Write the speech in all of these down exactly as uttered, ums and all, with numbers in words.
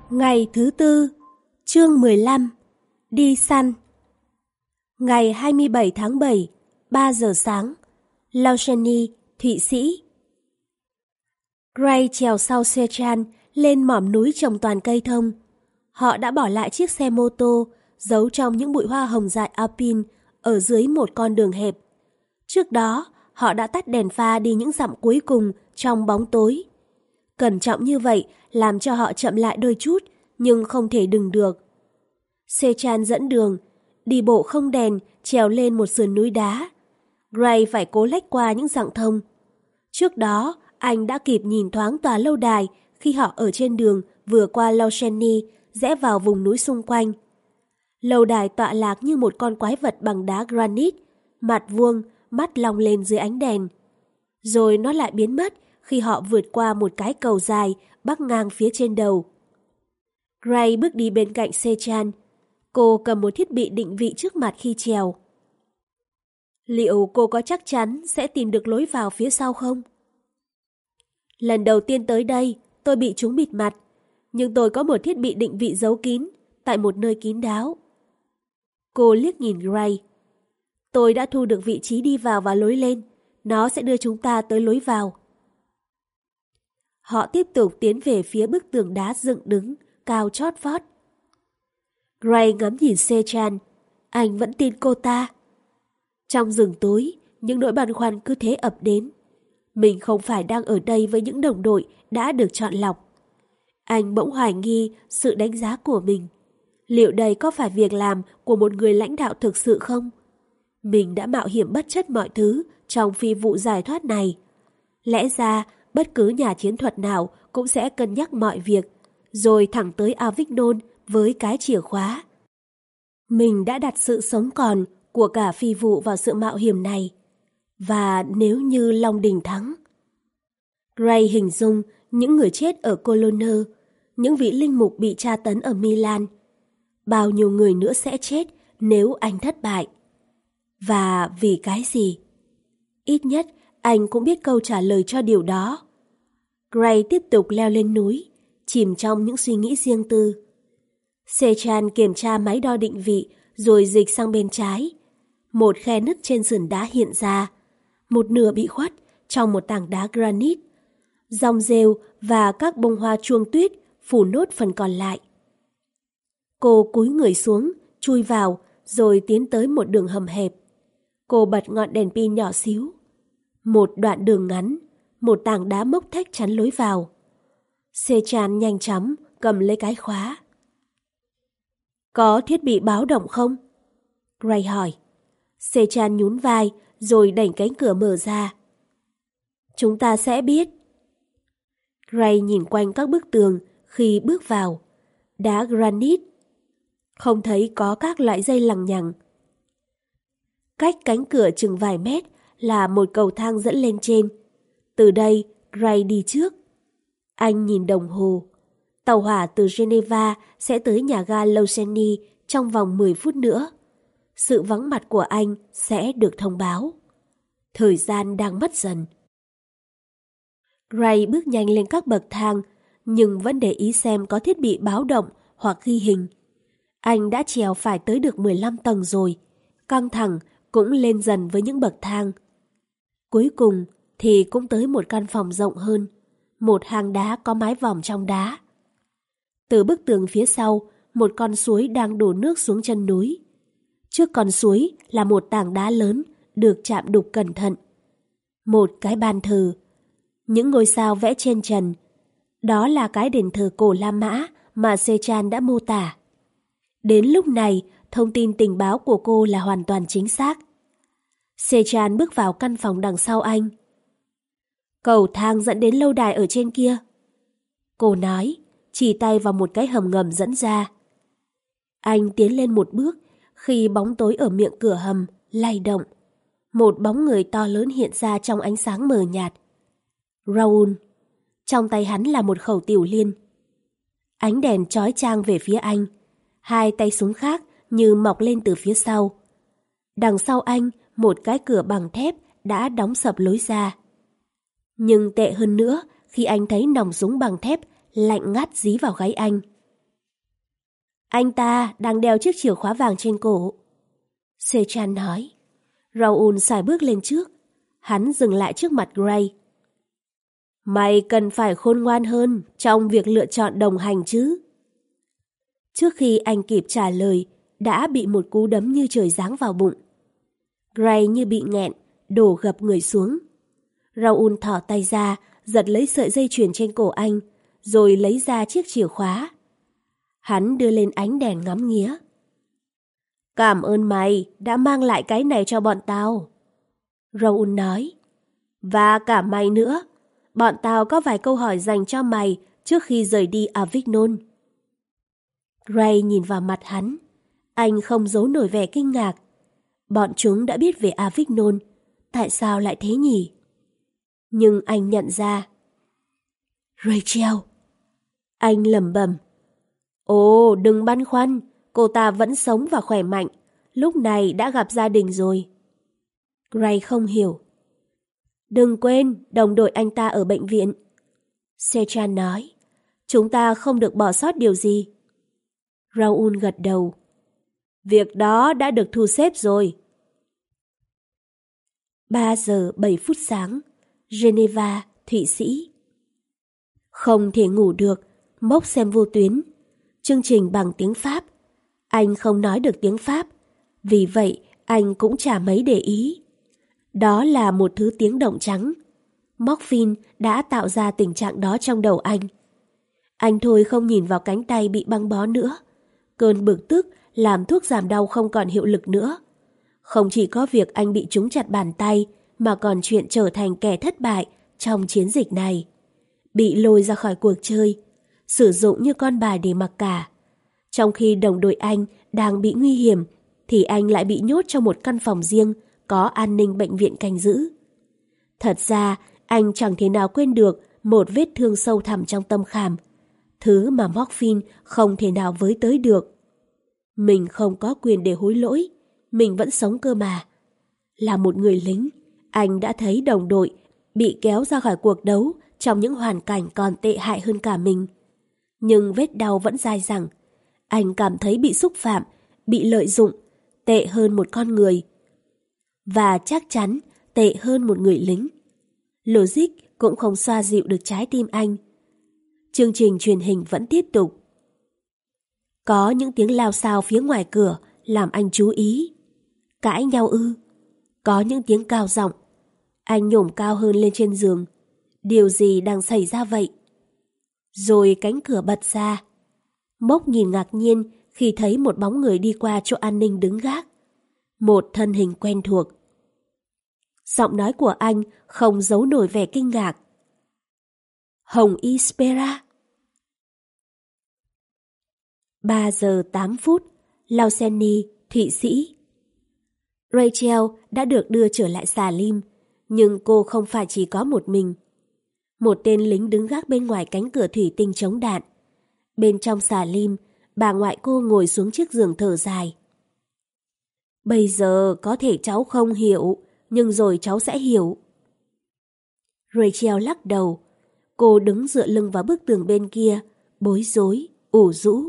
Ngày thứ tư, chương mười lăm, đi săn. Ngày hai mươi bảy tháng bảy, ba giờ sáng, Lausanne, Thụy Sĩ. Gray trèo sau Sechan lên mỏm núi trồng toàn cây thông. Họ đã bỏ lại chiếc xe mô tô giấu trong những bụi hoa hồng dại Alpine ở dưới một con đường hẹp. Trước đó, họ đã tắt đèn pha đi những dặm cuối cùng trong bóng tối. Cẩn trọng như vậy làm cho họ chậm lại đôi chút, nhưng không thể đừng được. Sechan dẫn đường, đi bộ không đèn, trèo lên một sườn núi đá. Gray phải cố lách qua những rặng thông. Trước đó, anh đã kịp nhìn thoáng tòa lâu đài khi họ ở trên đường vừa qua Lausanne, rẽ vào vùng núi xung quanh. Lâu đài tọa lạc như một con quái vật bằng đá granite, mặt vuông, mắt long lên dưới ánh đèn. Rồi nó lại biến mất khi họ vượt qua một cái cầu dài bắc ngang phía trên đầu. Gray bước đi bên cạnh Sechan. Cô cầm một thiết bị định vị trước mặt khi trèo. Liệu cô có chắc chắn sẽ tìm được lối vào phía sau không? Lần đầu tiên tới đây, tôi bị chúng bịt mặt, nhưng tôi có một thiết bị định vị giấu kín tại một nơi kín đáo. Cô liếc nhìn Gray. Tôi đã thu được vị trí đi vào và lối lên. Nó sẽ đưa chúng ta tới lối vào. Họ tiếp tục tiến về phía bức tường đá dựng đứng, cao chót vót. Gray ngắm nhìn Sechan. Anh vẫn tin cô ta. Trong rừng tối, những nỗi băn khoăn cứ thế ập đến. Mình không phải đang ở đây với những đồng đội đã được chọn lọc. Anh bỗng hoài nghi sự đánh giá của mình. Liệu đây có phải việc làm của một người lãnh đạo thực sự không? Mình đã mạo hiểm bất chấp mọi thứ trong phi vụ giải thoát này. Lẽ ra, bất cứ nhà chiến thuật nào cũng sẽ cân nhắc mọi việc, rồi thẳng tới Avignon với cái chìa khóa. Mình đã đặt sự sống còn của cả phi vụ vào sự mạo hiểm này. Và nếu như Long Đình thắng... Gray hình dung những người chết ở Cologne, những vị linh mục bị tra tấn ở Milan. Bao nhiêu người nữa sẽ chết nếu anh thất bại. Và vì cái gì? Ít nhất anh cũng biết câu trả lời cho điều đó. Gray tiếp tục leo lên núi, chìm trong những suy nghĩ riêng tư. Sechan kiểm tra máy đo định vị rồi dịch sang bên trái. Một khe nứt trên sườn đá hiện ra, một nửa bị khuất trong một tảng đá granite. Dòng rêu và các bông hoa chuông tuyết phủ nốt phần còn lại. Cô cúi người xuống, chui vào rồi tiến tới một đường hầm hẹp. Cô bật ngọn đèn pin nhỏ xíu. Một đoạn đường ngắn, một tảng đá mốc thách chắn lối vào. Sechan nhanh chóng cầm lấy cái khóa. Có thiết bị báo động không? Gray hỏi. Sechan nhún vai rồi đẩy cánh cửa mở ra. Chúng ta sẽ biết. Gray nhìn quanh các bức tường khi bước vào. Đá granite. Không thấy có các loại dây lằng nhằng. Cách cánh cửa chừng vài mét là một cầu thang dẫn lên trên. Từ đây, Gray đi trước. Anh nhìn đồng hồ. Tàu hỏa từ Geneva sẽ tới nhà ga Lausanne trong vòng mười phút nữa. Sự vắng mặt của anh sẽ được thông báo. Thời gian đang mất dần. Gray bước nhanh lên các bậc thang, nhưng vẫn để ý xem có thiết bị báo động hoặc ghi hình. Anh đã trèo phải tới được mười lăm tầng rồi. Căng thẳng cũng lên dần với những bậc thang. Cuối cùng thì cũng tới một căn phòng rộng hơn, một hang đá có mái vòm trong đá. Từ bức tường phía sau, một con suối đang đổ nước xuống chân núi. Trước con suối là một tảng đá lớn được chạm đục cẩn thận. Một cái bàn thờ, những ngôi sao vẽ trên trần. Đó là cái đền thờ cổ La Mã mà Sechan đã mô tả. Đến lúc này, thông tin tình báo của cô là hoàn toàn chính xác. Sechan bước vào căn phòng đằng sau anh. Cầu thang dẫn đến lâu đài ở trên kia. Cô nói, chỉ tay vào một cái hầm ngầm dẫn ra. Anh tiến lên một bước khi bóng tối ở miệng cửa hầm lay động. Một bóng người to lớn hiện ra trong ánh sáng mờ nhạt. Raoul. Trong tay hắn là một khẩu tiểu liên. Ánh đèn chói chang về phía anh. Hai tay súng khác như mọc lên từ phía sau. Đằng sau anh, một cái cửa bằng thép đã đóng sập lối ra. Nhưng tệ hơn nữa khi anh thấy nòng súng bằng thép lạnh ngắt dí vào gáy anh. Anh ta đang đeo chiếc chìa khóa vàng trên cổ. Sechan nói. Raoul sải bước lên trước. Hắn dừng lại trước mặt Gray. Mày cần phải khôn ngoan hơn trong việc lựa chọn đồng hành chứ. Trước khi anh kịp trả lời, đã bị một cú đấm như trời giáng vào bụng. Gray như bị nghẹn, đổ gập người xuống. Raoul thỏ tay ra, giật lấy sợi dây chuyền trên cổ anh, rồi lấy ra chiếc chìa khóa. Hắn đưa lên ánh đèn ngắm nghía. Cảm ơn mày đã mang lại cái này cho bọn tao. Raoul nói. Và cả mày nữa. Bọn tao có vài câu hỏi dành cho mày trước khi rời đi Avignon. Gray nhìn vào mặt hắn. Anh không giấu nổi vẻ kinh ngạc. Bọn chúng đã biết về Avignon. Tại sao lại thế nhỉ? Nhưng anh nhận ra. Rachel. Anh lẩm bẩm. Ồ, đừng băn khoăn. Cô ta vẫn sống và khỏe mạnh. Lúc này đã gặp gia đình rồi. Gray không hiểu. Đừng quên, đồng đội anh ta ở bệnh viện. Sechan nói. Chúng ta không được bỏ sót điều gì. Raoul gật đầu. Việc đó đã được thu xếp rồi. ba giờ bảy phút sáng. Geneva, Thụy Sĩ. Không thể ngủ được, mốc xem vô tuyến. Chương trình bằng tiếng Pháp. Anh không nói được tiếng Pháp. Vì vậy, anh cũng chả mấy để ý. Đó là một thứ tiếng động trắng. Morphine đã tạo ra tình trạng đó trong đầu anh. Anh thôi không nhìn vào cánh tay bị băng bó nữa. Cơn bực tức làm thuốc giảm đau không còn hiệu lực nữa. Không chỉ có việc anh bị trúng chặt bàn tay, mà còn chuyện trở thành kẻ thất bại trong chiến dịch này. Bị lôi ra khỏi cuộc chơi, sử dụng như con bài để mặc cả. Trong khi đồng đội anh đang bị nguy hiểm, thì anh lại bị nhốt trong một căn phòng riêng có an ninh bệnh viện canh giữ. Thật ra, anh chẳng thể nào quên được một vết thương sâu thẳm trong tâm khảm, thứ mà morphine không thể nào với tới được. Mình không có quyền để hối lỗi, mình vẫn sống cơ mà. Là một người lính, anh đã thấy đồng đội bị kéo ra khỏi cuộc đấu trong những hoàn cảnh còn tệ hại hơn cả mình. Nhưng vết đau vẫn dai dẳng. Anh cảm thấy bị xúc phạm, bị lợi dụng, tệ hơn một con người. Và chắc chắn tệ hơn một người lính. Logic cũng không xoa dịu được trái tim anh. Chương trình truyền hình vẫn tiếp tục. Có những tiếng lao xao phía ngoài cửa làm anh chú ý. Cãi nhau ư? Có những tiếng cao giọng. Anh nhổm cao hơn lên trên giường. Điều gì đang xảy ra vậy? Rồi cánh cửa bật ra. Mốc nhìn ngạc nhiên khi thấy một bóng người đi qua chỗ an ninh đứng gác. Một thân hình quen thuộc. Giọng nói của anh không giấu nổi vẻ kinh ngạc. Hồng Y Spera. ba giờ tám phút, Lausanne, Thụy Sĩ. Rachel đã được đưa trở lại xà lim, nhưng cô không phải chỉ có một mình. Một tên lính đứng gác bên ngoài cánh cửa thủy tinh chống đạn. Bên trong xà lim, bà ngoại cô ngồi xuống chiếc giường thở dài. Bây giờ có thể cháu không hiểu, nhưng rồi cháu sẽ hiểu. Rachel lắc đầu. Cô đứng dựa lưng vào bức tường bên kia, bối rối, ủ rũ.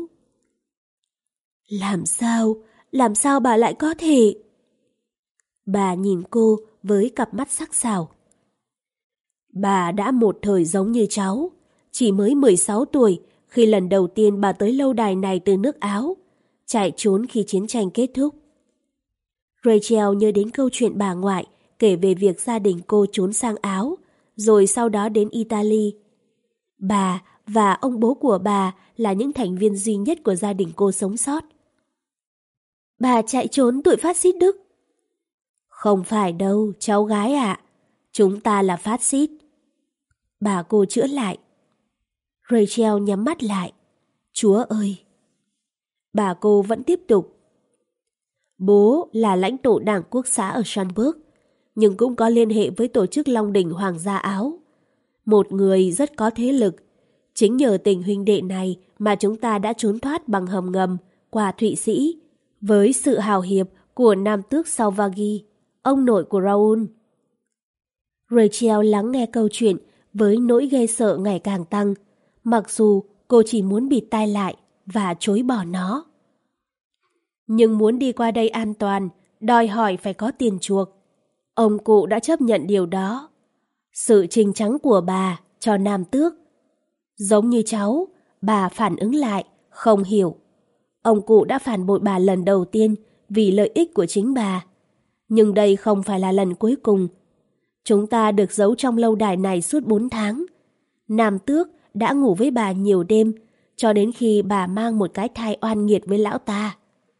Làm sao, làm sao bà lại có thể? Bà nhìn cô với cặp mắt sắc sảo. Bà đã một thời giống như cháu, chỉ mới mười sáu tuổi khi lần đầu tiên bà tới lâu đài này từ nước Áo, chạy trốn khi chiến tranh kết thúc. Rachel nhớ đến câu chuyện bà ngoại kể về việc gia đình cô trốn sang Áo, rồi sau đó đến Italy. Bà và ông bố của bà là những thành viên duy nhất của gia đình cô sống sót. Bà chạy trốn tụi phát xít Đức. Không phải đâu, cháu gái ạ. Chúng ta là phát xít. Bà cô chữa lại. Rachel nhắm mắt lại. Chúa ơi! Bà cô vẫn tiếp tục. Bố là lãnh tụ đảng quốc xã ở Schönberg, nhưng cũng có liên hệ với tổ chức Long Đỉnh Hoàng gia Áo. Một người rất có thế lực. Chính nhờ tình huynh đệ này mà chúng ta đã trốn thoát bằng hầm ngầm qua Thụy Sĩ với sự hào hiệp của nam tước Sauvagi, ông nội của Raoul. Rachel lắng nghe câu chuyện với nỗi ghê sợ ngày càng tăng, mặc dù cô chỉ muốn bịt tai lại và chối bỏ nó. Nhưng muốn đi qua đây an toàn, đòi hỏi phải có tiền chuộc. Ông cụ đã chấp nhận điều đó. Sự trinh trắng của bà cho Nam Tước. Giống như cháu, bà phản ứng lại, không hiểu. Ông cụ đã phản bội bà lần đầu tiên vì lợi ích của chính bà. Nhưng đây không phải là lần cuối cùng. Chúng ta được giấu trong lâu đài này suốt bốn tháng. Nam Tước đã ngủ với bà nhiều đêm, cho đến khi bà mang một cái thai oan nghiệt với lão ta.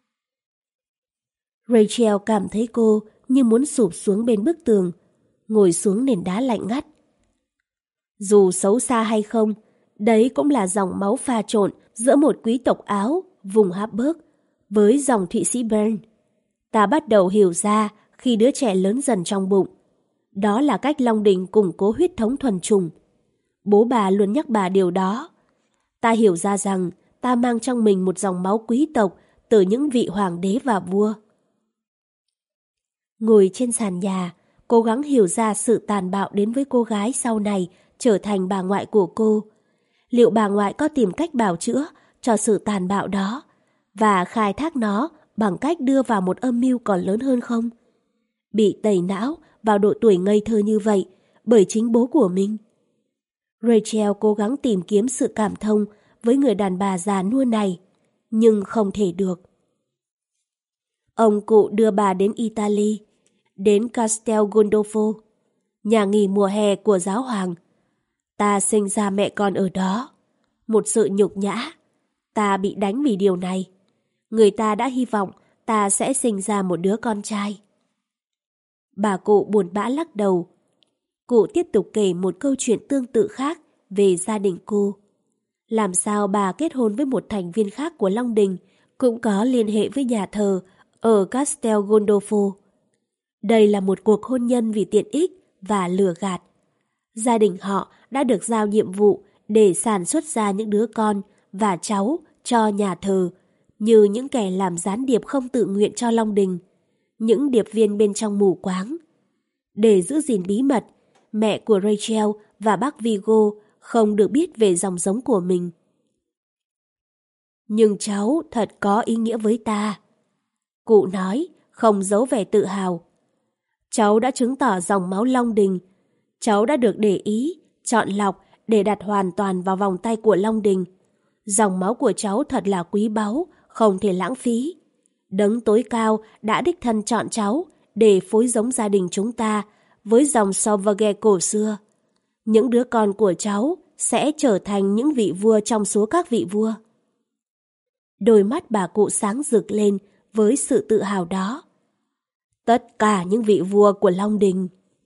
Rachel cảm thấy cô như muốn sụp xuống bên bức tường, ngồi xuống nền đá lạnh ngắt. Dù xấu xa hay không, đấy cũng là dòng máu pha trộn giữa một quý tộc Áo vùng Habsburg với dòng Thụy Sĩ Bern. Ta bắt đầu hiểu ra khi đứa trẻ lớn dần trong bụng. Đó là cách Long Đình củng cố huyết thống thuần chủng. Bố bà luôn nhắc bà điều đó. Ta hiểu ra rằng ta mang trong mình một dòng máu quý tộc từ những vị hoàng đế và vua. Ngồi trên sàn nhà, cố gắng hiểu ra sự tàn bạo đến với cô gái sau này trở thành bà ngoại của cô. Liệu bà ngoại có tìm cách bào chữa cho sự tàn bạo đó và khai thác nó bằng cách đưa vào một âm mưu còn lớn hơn không? Bị tẩy não vào độ tuổi ngây thơ như vậy bởi chính bố của mình. Rachel cố gắng tìm kiếm sự cảm thông với người đàn bà già nua này, nhưng không thể được. Ông cụ đưa bà đến Italy, đến Castel Gandolfo, nhà nghỉ mùa hè của giáo hoàng. Ta sinh ra mẹ con ở đó. Một sự nhục nhã. Ta bị đánh vì điều này. Người ta đã hy vọng ta sẽ sinh ra một đứa con trai. Bà cụ buồn bã lắc đầu. Cụ tiếp tục kể một câu chuyện tương tự khác về gia đình cô. Làm sao bà kết hôn với một thành viên khác của Long Đình cũng có liên hệ với nhà thờ ở Castel Gandolfo. Đây là một cuộc hôn nhân vì tiện ích và lừa gạt. Gia đình họ đã được giao nhiệm vụ để sản xuất ra những đứa con và cháu cho nhà thờ, như những kẻ làm gián điệp không tự nguyện cho Long Đình, những điệp viên bên trong mù quáng. Để giữ gìn bí mật, mẹ của Rachel và bác Vigo không được biết về dòng giống của mình. Nhưng cháu thật có ý nghĩa với ta. Cụ nói, không giấu vẻ tự hào. Cháu đã chứng tỏ dòng máu Long Đình. Cháu đã được để ý, chọn lọc để đặt hoàn toàn vào vòng tay của Long Đình. Dòng máu của cháu thật là quý báu, không thể lãng phí. Đấng tối cao đã đích thân chọn cháu để phối giống gia đình chúng ta với dòng Sauvage cổ xưa. Những đứa con của cháu sẽ trở thành những vị vua trong số các vị vua. Đôi mắt bà cụ sáng rực lên với sự tự hào đó. Tất cả những vị vua của Long Đình.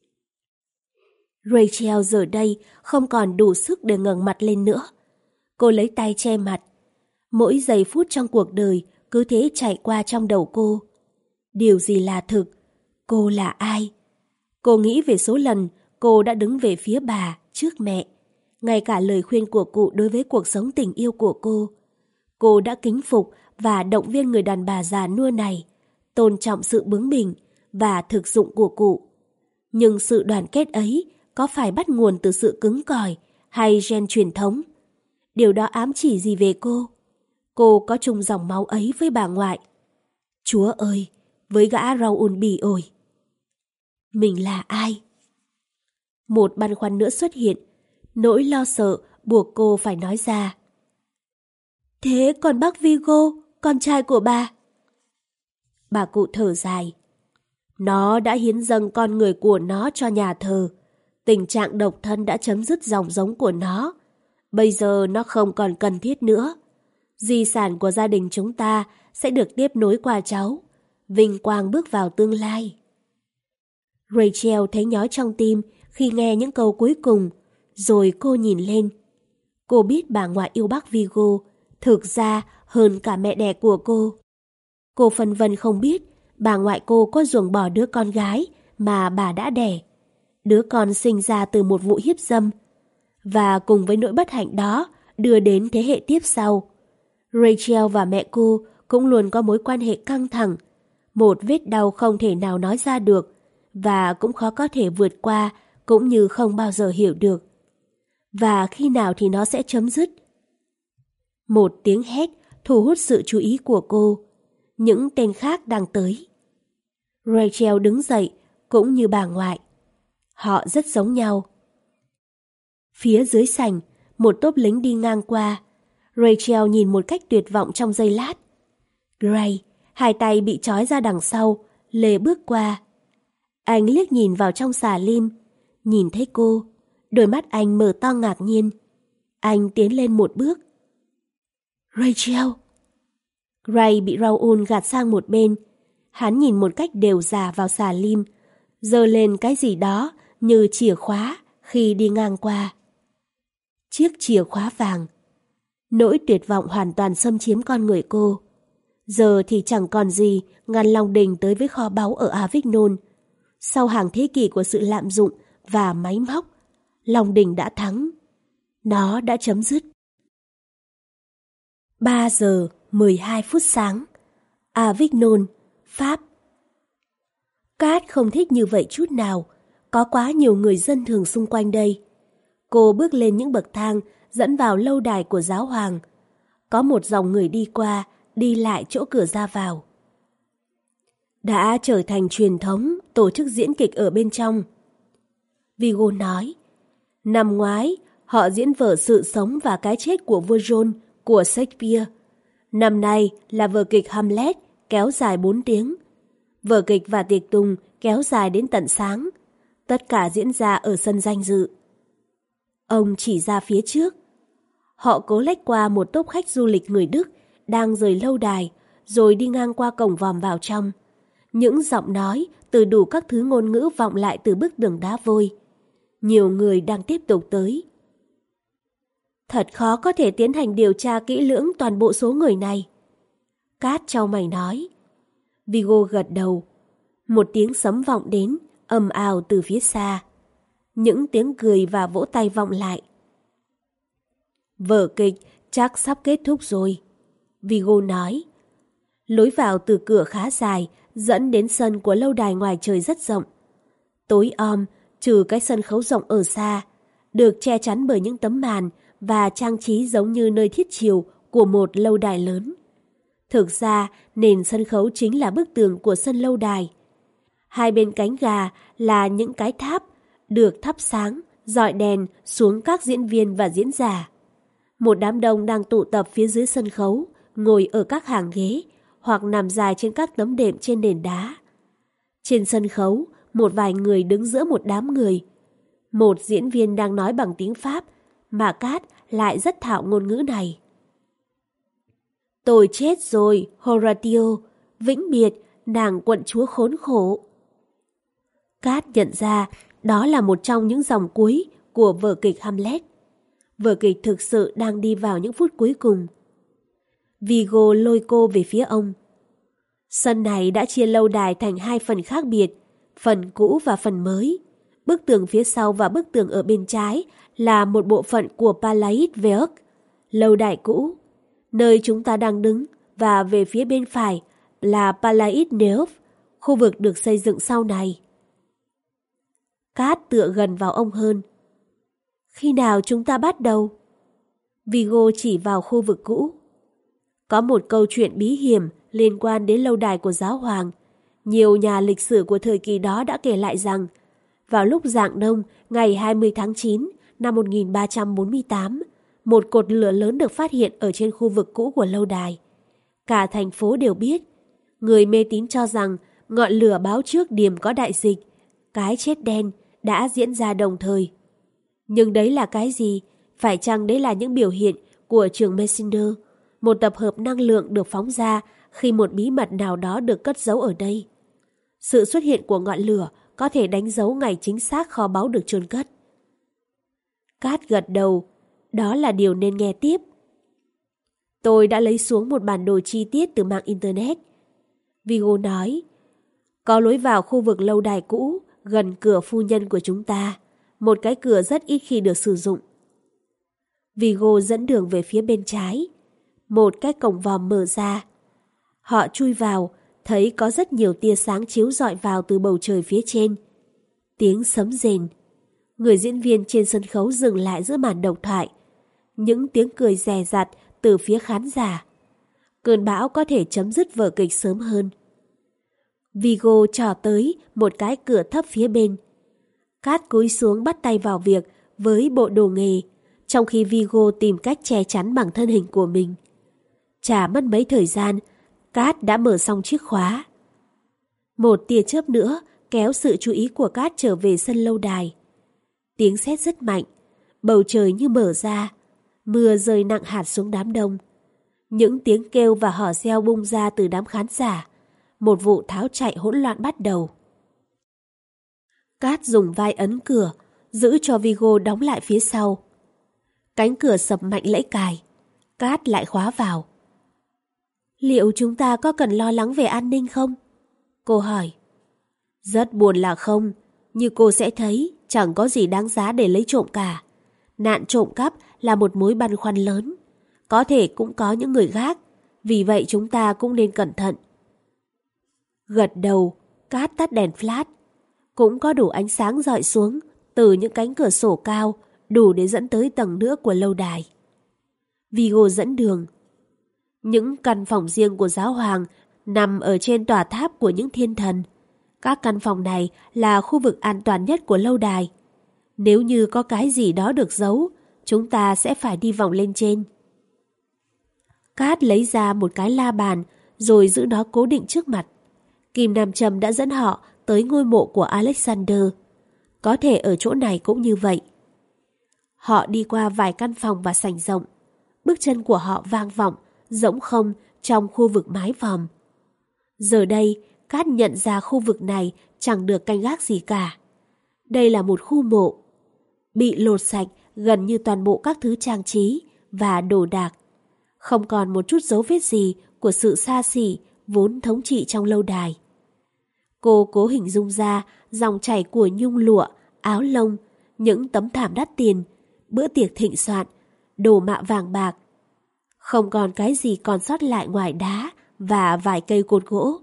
Rachel giờ đây không còn đủ sức để ngẩng mặt lên nữa. Cô lấy tay che mặt. Mỗi giây phút trong cuộc đời cứ thế chạy qua trong đầu cô. Điều gì là thực? Cô là ai? Cô nghĩ về số lần cô đã đứng về phía bà trước mẹ. Ngay cả lời khuyên của cụ đối với cuộc sống tình yêu của cô. Cô đã kính phục và động viên người đàn bà già nua này, tôn trọng sự bướng bỉnh và thực dụng của cụ. Nhưng sự đoàn kết ấy có phải bắt nguồn từ sự cứng cỏi hay gen truyền thống? Điều đó ám chỉ gì về cô? Cô có chung dòng máu ấy với bà ngoại. Chúa ơi, với gã Raoul bỉ ổi. Mình là ai? Một băn khoăn nữa xuất hiện, nỗi lo sợ buộc cô phải nói ra. Thế còn bác Vigo, con trai của bà? Bà cụ thở dài. Nó đã hiến dâng con người của nó cho nhà thờ. Tình trạng độc thân đã chấm dứt dòng giống của nó. Bây giờ nó không còn cần thiết nữa. Di sản của gia đình chúng ta sẽ được tiếp nối qua cháu. Vinh quang bước vào tương lai. Rachel thấy nhói trong tim khi nghe những câu cuối cùng, rồi cô nhìn lên. Cô biết bà ngoại yêu bác Vigo, thực ra hơn cả mẹ đẻ của cô. Cô phân vân không biết bà ngoại cô có ruồng bỏ đứa con gái mà bà đã đẻ. Đứa con sinh ra từ một vụ hiếp dâm. Và cùng với nỗi bất hạnh đó đưa đến thế hệ tiếp sau. Rachel và mẹ cô cũng luôn có mối quan hệ căng thẳng. Một vết đau không thể nào nói ra được và cũng khó có thể vượt qua, cũng như không bao giờ hiểu được. Và khi nào thì nó sẽ chấm dứt? Một tiếng hét thu hút sự chú ý của cô. Những tên khác đang tới. Rachel đứng dậy, cũng như bà ngoại. Họ rất giống nhau. Phía dưới sảnh, một tốp lính đi ngang qua. Rachel nhìn một cách tuyệt vọng trong giây lát. Gray, hai tay bị trói ra đằng sau, lê bước qua. Anh liếc nhìn vào trong xà lim, nhìn thấy cô, đôi mắt anh mở to ngạc nhiên. Anh tiến lên một bước. Rachel! Gray bị Raoul gạt sang một bên. Hắn nhìn một cách đều giả vào xà lim, giơ lên cái gì đó như chìa khóa khi đi ngang qua. Chiếc chìa khóa vàng. Nỗi tuyệt vọng hoàn toàn xâm chiếm con người cô. Giờ thì chẳng còn gì ngăn Long Đình tới với kho báu ở Avignon. Sau hàng thế kỷ của sự lạm dụng và máy móc, Long Đình đã thắng. Nó đã chấm dứt. ba giờ mười hai phút sáng. Avignon, Pháp. Cát không thích như vậy chút nào. Có quá nhiều người dân thường xung quanh đây. Cô bước lên những bậc thang dẫn vào lâu đài của giáo hoàng. Có một dòng người đi qua, đi lại chỗ cửa ra vào. Đã trở thành truyền thống tổ chức diễn kịch ở bên trong. Vigo nói, năm ngoái họ diễn vở Sự sống và cái chết của vua John của Shakespeare. Năm nay là vở kịch Hamlet kéo dài bốn tiếng. Vở kịch và tiệc tùng kéo dài đến tận sáng. Tất cả diễn ra ở sân danh dự. Ông chỉ ra phía trước. Họ cố lách qua một tốp khách du lịch người Đức đang rời lâu đài, rồi đi ngang qua cổng vòm vào trong. Những giọng nói từ đủ các thứ ngôn ngữ vọng lại từ bức tường đá vôi. Nhiều người đang tiếp tục tới. Thật khó có thể tiến hành điều tra kỹ lưỡng toàn bộ số người này. Cát chau mày nói. Vigo gật đầu. Một tiếng sấm vọng đến, ầm ào từ phía xa. Những tiếng cười và vỗ tay vọng lại. Vở kịch chắc sắp kết thúc rồi, Vigo nói. Lối vào từ cửa khá dài, dẫn đến sân của lâu đài ngoài trời rất rộng. Tối om, trừ cái sân khấu rộng ở xa, được che chắn bởi những tấm màn và trang trí giống như nơi thiết chiều của một lâu đài lớn. Thực ra, nền sân khấu chính là bức tường của sân lâu đài. Hai bên cánh gà là những cái tháp, được thắp sáng, dọi đèn xuống các diễn viên và diễn giả. Một đám đông đang tụ tập phía dưới sân khấu, ngồi ở các hàng ghế, hoặc nằm dài trên các tấm đệm trên nền đá. Trên sân khấu, một vài người đứng giữa một đám người. Một diễn viên đang nói bằng tiếng Pháp, mà Cát lại rất thạo ngôn ngữ này. Tôi chết rồi, Horatio, vĩnh biệt, nàng quận chúa khốn khổ. Cát nhận ra đó là một trong những dòng cuối của vở kịch Hamlet. Vở kịch thực sự đang đi vào những phút cuối cùng. Vigo lôi cô về phía ông. Sân này đã chia lâu đài thành hai phần khác biệt, phần cũ và phần mới. Bức tường phía sau và bức tường ở bên trái là một bộ phận của Palais Veuc, lâu đài cũ, nơi chúng ta đang đứng, và về phía bên phải là Palais Neuf, khu vực được xây dựng sau này. Cát tựa gần vào ông hơn. Khi nào chúng ta bắt đầu? Vigo chỉ vào khu vực cũ. Có một câu chuyện bí hiểm liên quan đến lâu đài của giáo hoàng. Nhiều nhà lịch sử của thời kỳ đó đã kể lại rằng, vào lúc rạng đông ngày hai mươi tháng chín năm một nghìn ba trăm bốn mươi tám, một cột lửa lớn được phát hiện ở trên khu vực cũ của lâu đài. Cả thành phố đều biết. Người mê tín cho rằng ngọn lửa báo trước điểm có đại dịch, cái chết đen, đã diễn ra đồng thời. Nhưng đấy là cái gì? Phải chăng đấy là những biểu hiện của trường Messenger, một tập hợp năng lượng được phóng ra khi một bí mật nào đó được cất giấu ở đây? Sự xuất hiện của ngọn lửa có thể đánh dấu ngày chính xác kho báu được chôn cất. Cát gật đầu, đó là điều nên nghe tiếp. Tôi đã lấy xuống một bản đồ chi tiết từ mạng Internet. Vigo nói, có lối vào khu vực lâu đài cũ gần cửa phu nhân của chúng ta, một cái cửa rất ít khi được sử dụng. Vigo dẫn đường về phía bên trái. Một cái cổng vòm mở ra. Họ chui vào, thấy có rất nhiều tia sáng chiếu rọi vào từ bầu trời phía trên. Tiếng sấm rền. Người diễn viên trên sân khấu dừng lại giữa màn độc thoại. Những tiếng cười dè dặt từ phía khán giả. cơn bão có thể chấm dứt vở kịch sớm hơn. Vigo trỏ tới một cái cửa thấp phía bên. Cát cúi xuống bắt tay vào việc với bộ đồ nghề, trong khi Vigo tìm cách che chắn bằng thân hình của mình. Chả mất mấy thời gian, Cát đã mở xong chiếc khóa. Một tia chớp nữa kéo sự chú ý của Cát trở về sân lâu đài. Tiếng sét rất mạnh, bầu trời như mở ra, mưa rơi nặng hạt xuống đám đông. Những tiếng kêu và hò reo bung ra từ đám khán giả. Một vụ tháo chạy hỗn loạn bắt đầu. Cát dùng vai ấn cửa, giữ cho Vigo đóng lại phía sau. Cánh cửa sập mạnh lẫy cài, Cát lại khóa vào. Liệu chúng ta có cần lo lắng về an ninh không? Cô hỏi. Rất buồn là không, như cô sẽ thấy chẳng có gì đáng giá để lấy trộm cả. Nạn trộm cắp là một mối băn khoăn lớn. Có thể cũng có những người gác, vì vậy chúng ta cũng nên cẩn thận. Gật đầu, Cát tắt đèn flash. Cũng có đủ ánh sáng rọi xuống từ những cánh cửa sổ cao, đủ để dẫn tới tầng nữa của lâu đài. Vigo dẫn đường. Những căn phòng riêng của giáo hoàng nằm ở trên tòa tháp của những thiên thần. Các căn phòng này là khu vực an toàn nhất của lâu đài. Nếu như có cái gì đó được giấu, chúng ta sẽ phải đi vòng lên trên. Cát lấy ra một cái la bàn rồi giữ nó cố định trước mặt. Kim Nam Châm đã dẫn họ tới ngôi mộ của Alexander. Có thể ở chỗ này cũng như vậy. Họ đi qua vài căn phòng và sảnh rộng. Bước chân của họ vang vọng, rỗng không trong khu vực mái vòm. Giờ đây, Cát nhận ra khu vực này chẳng được canh gác gì cả. Đây là một khu mộ. Bị lột sạch gần như toàn bộ các thứ trang trí và đồ đạc. Không còn một chút dấu vết gì của sự xa xỉ vốn thống trị trong lâu đài. Cô cố hình dung ra dòng chảy của nhung lụa, áo lông, những tấm thảm đắt tiền, bữa tiệc thịnh soạn, đồ mạ vàng bạc. Không còn cái gì còn sót lại ngoài đá và vài cây cột gỗ.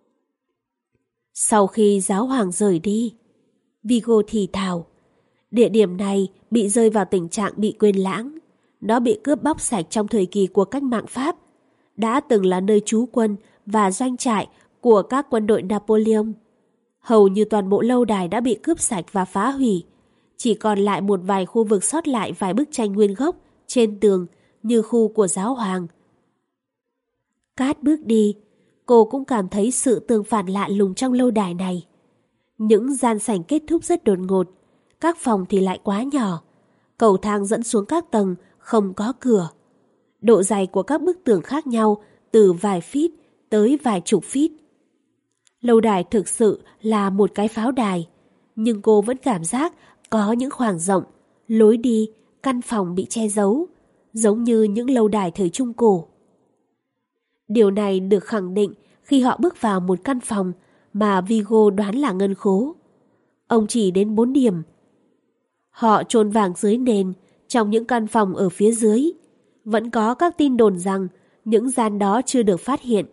Sau khi giáo hoàng rời đi, Vigo thì thào, địa điểm này bị rơi vào tình trạng bị quên lãng. Nó bị cướp bóc sạch trong thời kỳ của cách mạng Pháp, đã từng là nơi trú quân và doanh trại của các quân đội Napoleon. Hầu như toàn bộ lâu đài đã bị cướp sạch và phá hủy. Chỉ còn lại một vài khu vực sót lại vài bức tranh nguyên gốc trên tường như khu của giáo hoàng. Cát bước đi, cô cũng cảm thấy sự tương phản lạ lùng trong lâu đài này. Những gian sảnh kết thúc rất đột ngột, các phòng thì lại quá nhỏ. Cầu thang dẫn xuống các tầng không có cửa. Độ dày của các bức tường khác nhau từ vài feet tới vài chục feet. Lâu đài thực sự là một cái pháo đài, nhưng cô vẫn cảm giác có những khoảng rộng, lối đi, căn phòng bị che giấu, giống như những lâu đài thời Trung Cổ. Điều này được khẳng định khi họ bước vào một căn phòng mà Vigo đoán là ngân khố. Ông chỉ đến bốn điểm. Họ chôn vàng dưới nền, trong những căn phòng ở phía dưới. Vẫn có các tin đồn rằng những gian đó chưa được phát hiện.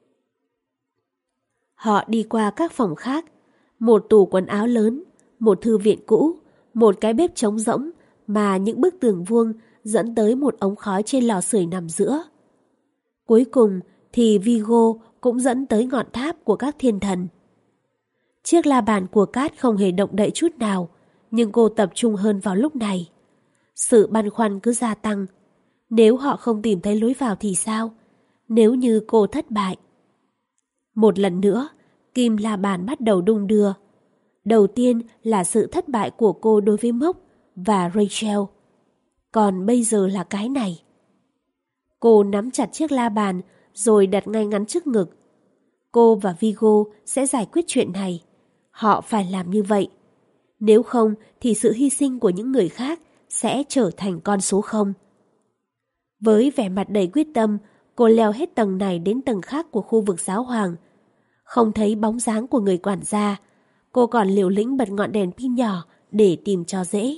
Họ đi qua các phòng khác, một tủ quần áo lớn, một thư viện cũ, một cái bếp trống rỗng mà những bức tường vuông dẫn tới một ống khói trên lò sưởi nằm giữa. Cuối cùng thì Vigo cũng dẫn tới ngọn tháp của các thiên thần. Chiếc la bàn của Cát không hề động đậy chút nào, nhưng cô tập trung hơn vào lúc này. Sự băn khoăn cứ gia tăng. Nếu họ không tìm thấy lối vào thì sao? Nếu như cô thất bại? Một lần nữa, kim la bàn bắt đầu đung đưa. Đầu tiên là sự thất bại của cô đối với Mốc và Rachel. Còn bây giờ là cái này. Cô nắm chặt chiếc la bàn rồi đặt ngay ngắn trước ngực. Cô và Vigo sẽ giải quyết chuyện này. Họ phải làm như vậy. Nếu không thì sự hy sinh của những người khác sẽ trở thành con số không. Với vẻ mặt đầy quyết tâm, cô leo hết tầng này đến tầng khác của khu vực giáo hoàng. Không thấy bóng dáng của người quản gia, cô còn liều lĩnh bật ngọn đèn pin nhỏ để tìm cho dễ.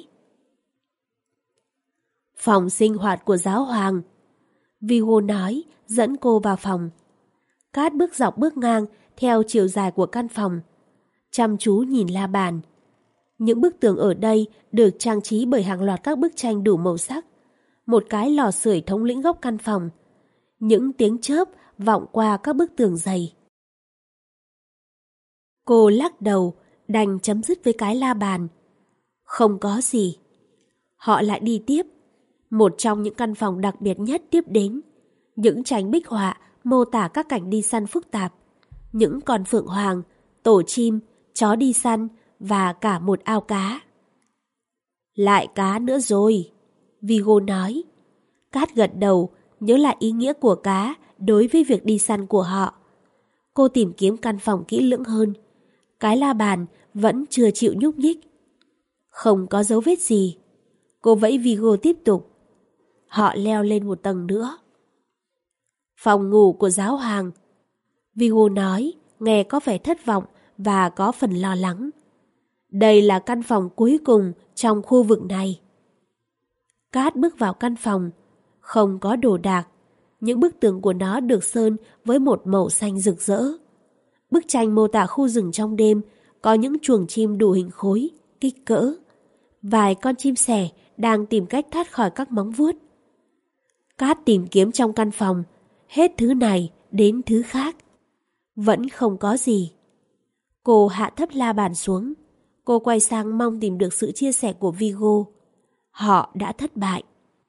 Phòng sinh hoạt của giáo hoàng, Vigo nói, dẫn cô vào phòng. Cát bước dọc bước ngang theo chiều dài của căn phòng, chăm chú nhìn la bàn. Những bức tường ở đây được trang trí bởi hàng loạt các bức tranh đủ màu sắc. Một cái lò sưởi thống lĩnh góc căn phòng. Những tiếng chớp vọng qua các bức tường dày. Cô lắc đầu, đành chấm dứt với cái la bàn. Không có gì. Họ lại đi tiếp. Một trong những căn phòng đặc biệt nhất tiếp đến. Những tranh bích họa mô tả các cảnh đi săn phức tạp. Những con phượng hoàng, tổ chim, chó đi săn và cả một ao cá. Lại cá nữa rồi, Vigo nói. Cát gật đầu, nhớ lại ý nghĩa của cá đối với việc đi săn của họ. Cô tìm kiếm căn phòng kỹ lưỡng hơn. Cái la bàn vẫn chưa chịu nhúc nhích. Không có dấu vết gì. Cô vẫy Vigo tiếp tục. Họ leo lên một tầng nữa. Phòng ngủ của giáo hoàng, Vigo nói, nghe có vẻ thất vọng và có phần lo lắng. Đây là căn phòng cuối cùng trong khu vực này. Cát bước vào căn phòng. Không có đồ đạc. Những bức tường của nó được sơn với một màu xanh rực rỡ. Bức tranh mô tả khu rừng trong đêm, có những chuồng chim đủ hình khối, kích cỡ. Vài con chim sẻ đang tìm cách thoát khỏi các móng vuốt. Cát tìm kiếm trong căn phòng, hết thứ này đến thứ khác. Vẫn không có gì. Cô hạ thấp la bàn xuống. Cô quay sang mong tìm được sự chia sẻ của Vigo. Họ đã thất bại.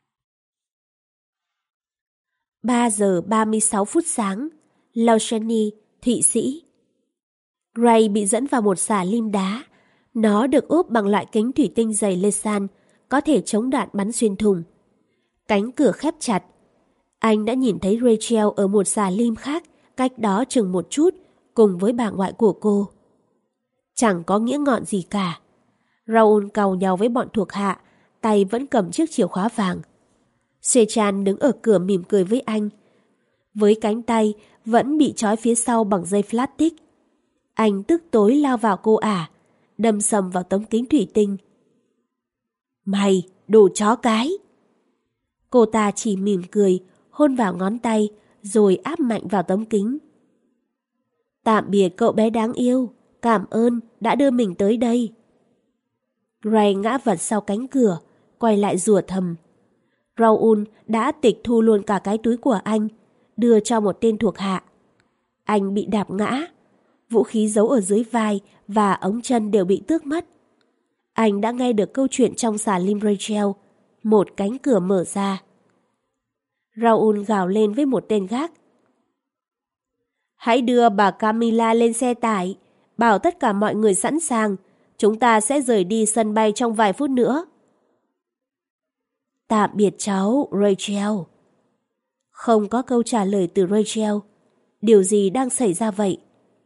ba giờ ba mươi sáu phút sáng, Lausanne, Thụy Sĩ. Gray bị dẫn vào một xà lim đá. Nó được ốp bằng loại kính thủy tinh dày Lesan, có thể chống đạn bắn xuyên thủng. Cánh cửa khép chặt. Anh đã nhìn thấy Rachel ở một xà lim khác, cách đó chừng một chút, cùng với bà ngoại của cô. Chẳng có nghĩa ngọn gì cả. Raoul càu nhau với bọn thuộc hạ, tay vẫn cầm chiếc chìa khóa vàng. Sechan đứng ở cửa mỉm cười với anh. Với cánh tay vẫn bị trói phía sau bằng dây plastic. Anh tức tối lao vào cô ả, đâm sầm vào tấm kính thủy tinh. Mày, đồ chó cái! Cô ta chỉ mỉm cười, hôn vào ngón tay, rồi áp mạnh vào tấm kính. Tạm biệt cậu bé đáng yêu, cảm ơn đã đưa mình tới đây. Gray ngã vật sau cánh cửa, quay lại rủa thầm. Raoul đã tịch thu luôn cả cái túi của anh, đưa cho một tên thuộc hạ. Anh bị đạp ngã, vũ khí giấu ở dưới vai và ống chân đều bị tước mất. Anh đã nghe được câu chuyện trong xà lim Rachel, một cánh cửa mở ra. Raoul gào lên với một tên gác. Hãy đưa bà Camilla lên xe tải, bảo tất cả mọi người sẵn sàng, chúng ta sẽ rời đi sân bay trong vài phút nữa. Tạm biệt cháu, Rachel. Không có câu trả lời từ Rachel. Điều gì đang xảy ra vậy?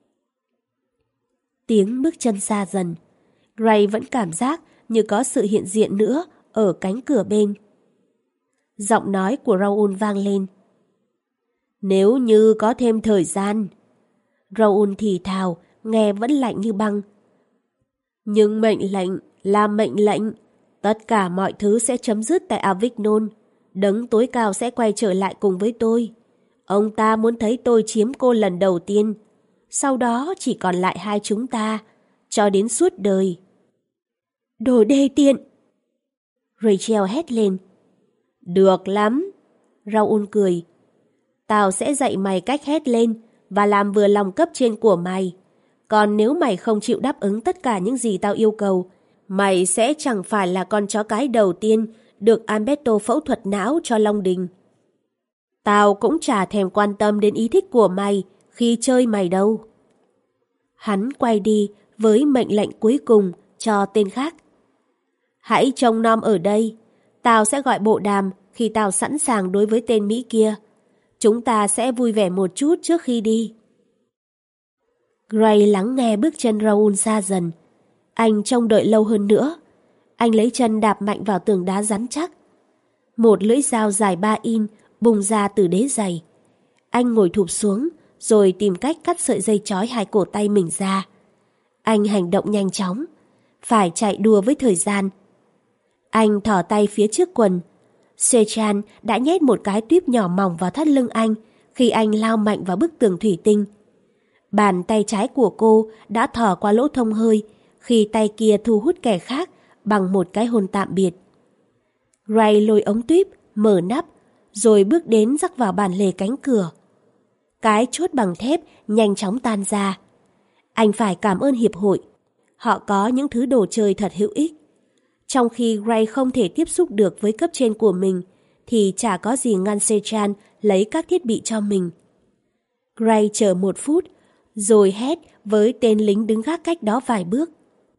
Tiếng bước chân xa dần. Gray vẫn cảm giác như có sự hiện diện nữa ở cánh cửa bên. Giọng nói của Raoul vang lên. Nếu như có thêm thời gian. Raoul thì thào, nghe vẫn lạnh như băng. Nhưng mệnh lệnh là mệnh lệnh. Tất cả mọi thứ sẽ chấm dứt tại Avignon. Đấng tối cao sẽ quay trở lại cùng với tôi. Ông ta muốn thấy tôi chiếm cô lần đầu tiên. Sau đó chỉ còn lại hai chúng ta, cho đến suốt đời. Đồ đê tiện! Rachel hét lên. Được lắm! Raoul cười. Tao sẽ dạy mày cách hét lên và làm vừa lòng cấp trên của mày. Còn nếu mày không chịu đáp ứng tất cả những gì tao yêu cầu, mày sẽ chẳng phải là con chó cái đầu tiên được Alberto phẫu thuật não cho Long Đình. Tao cũng chả thèm quan tâm đến ý thích của mày khi chơi mày đâu. Hắn quay đi với mệnh lệnh cuối cùng cho tên khác. Hãy trông nom ở đây. Tao sẽ gọi bộ đàm khi tao sẵn sàng đối với tên Mỹ kia. Chúng ta sẽ vui vẻ một chút trước khi đi. Gray lắng nghe bước chân Raoul xa dần. Anh trông đợi lâu hơn nữa. Anh lấy chân đạp mạnh vào tường đá rắn chắc. Một lưỡi dao dài ba in bung ra từ đế giày. Anh ngồi thụp xuống rồi tìm cách cắt sợi dây trói hai cổ tay mình ra. Anh hành động nhanh chóng, phải chạy đua với thời gian. Anh thỏ tay phía trước quần. Sechan đã nhét một cái tuyếp nhỏ mỏng vào thắt lưng anh khi anh lao mạnh vào bức tường thủy tinh. Bàn tay trái của cô đã thỏ qua lỗ thông hơi khi tay kia thu hút kẻ khác bằng một cái hôn tạm biệt. Gray lôi ống tuyếp, mở nắp, rồi bước đến rắc vào bàn lề cánh cửa. Cái chốt bằng thép nhanh chóng tan ra. Anh phải cảm ơn hiệp hội. Họ có những thứ đồ chơi thật hữu ích. Trong khi Gray không thể tiếp xúc được với cấp trên của mình, thì chả có gì ngăn Sechan lấy các thiết bị cho mình. Gray chờ một phút, rồi hét với tên lính đứng gác cách đó vài bước.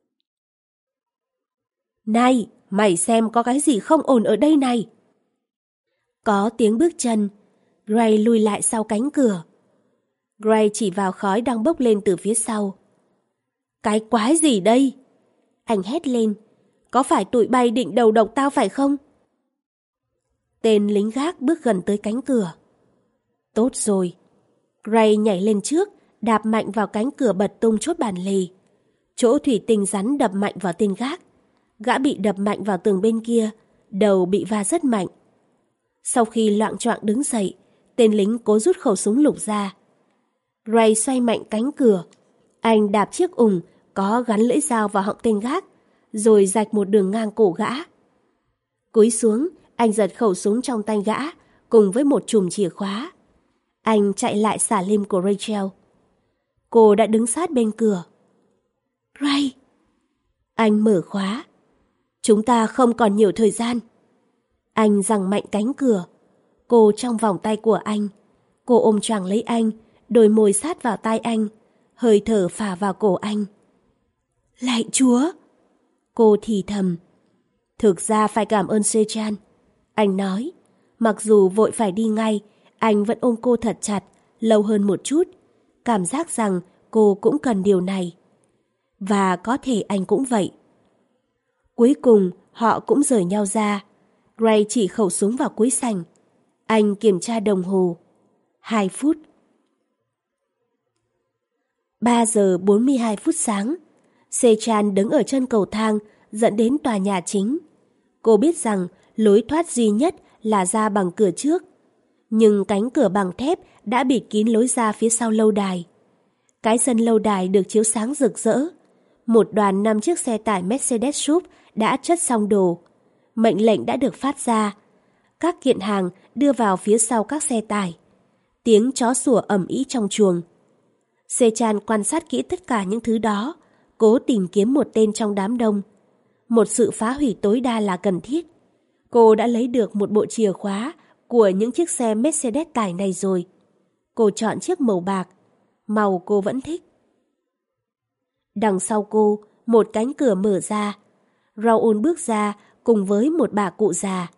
Này, mày xem có cái gì không ổn ở đây này. Có tiếng bước chân. Gray lùi lại sau cánh cửa. Gray chỉ vào khói đang bốc lên từ phía sau. Cái quái gì đây? Anh hét lên. Có phải tụi bay định đầu độc tao phải không? Tên lính gác bước gần tới cánh cửa. Tốt rồi. Gray nhảy lên trước, đạp mạnh vào cánh cửa bật tung chốt bản lề. Chỗ thủy tinh rắn đập mạnh vào tên gác. Gã bị đập mạnh vào tường bên kia, đầu bị va rất mạnh. Sau khi loạng choạng đứng dậy, tên lính cố rút khẩu súng lục ra. Gray xoay mạnh cánh cửa. Anh đạp chiếc ủng có gắn lưỡi dao vào họng tên gác, rồi rạch một đường ngang cổ gã. Cúi xuống, anh giật khẩu súng trong tay gã, cùng với một chùm chìa khóa. Anh chạy lại xả lim của Rachel. Cô đã đứng sát bên cửa. Gray! Anh mở khóa. Chúng ta không còn nhiều thời gian. Anh giằng mạnh cánh cửa. Cô trong vòng tay của anh. Cô ôm choàng lấy anh, đôi môi sát vào tai anh, hơi thở phả vào cổ anh. Lạy Chúa! Cô thì thầm. Thực ra phải cảm ơn Sechan. Anh nói. Mặc dù vội phải đi ngay, anh vẫn ôm cô thật chặt, lâu hơn một chút. Cảm giác rằng cô cũng cần điều này. Và có thể anh cũng vậy. Cuối cùng, họ cũng rời nhau ra. Gray chỉ khẩu súng vào cuối sảnh. Anh kiểm tra đồng hồ. Hai phút. Ba giờ bốn mươi hai phút sáng. Sechan đứng ở chân cầu thang dẫn đến tòa nhà chính. Cô biết rằng lối thoát duy nhất là ra bằng cửa trước. Nhưng cánh cửa bằng thép đã bịt kín lối ra phía sau lâu đài. Cái sân lâu đài được chiếu sáng rực rỡ. Một đoàn năm chiếc xe tải Mercedes-Benz đã chất xong đồ. Mệnh lệnh đã được phát ra. Các kiện hàng đưa vào phía sau các xe tải. Tiếng chó sủa ầm ĩ trong chuồng. Sechan quan sát kỹ tất cả những thứ đó, cố tìm kiếm một tên trong đám đông. Một sự phá hủy tối đa là cần thiết. Cô đã lấy được một bộ chìa khóa của những chiếc xe Mercedes tải này rồi. Cô chọn chiếc màu bạc. Màu cô vẫn thích. Đằng sau cô, một cánh cửa mở ra. Raoul bước ra cùng với một bà cụ già.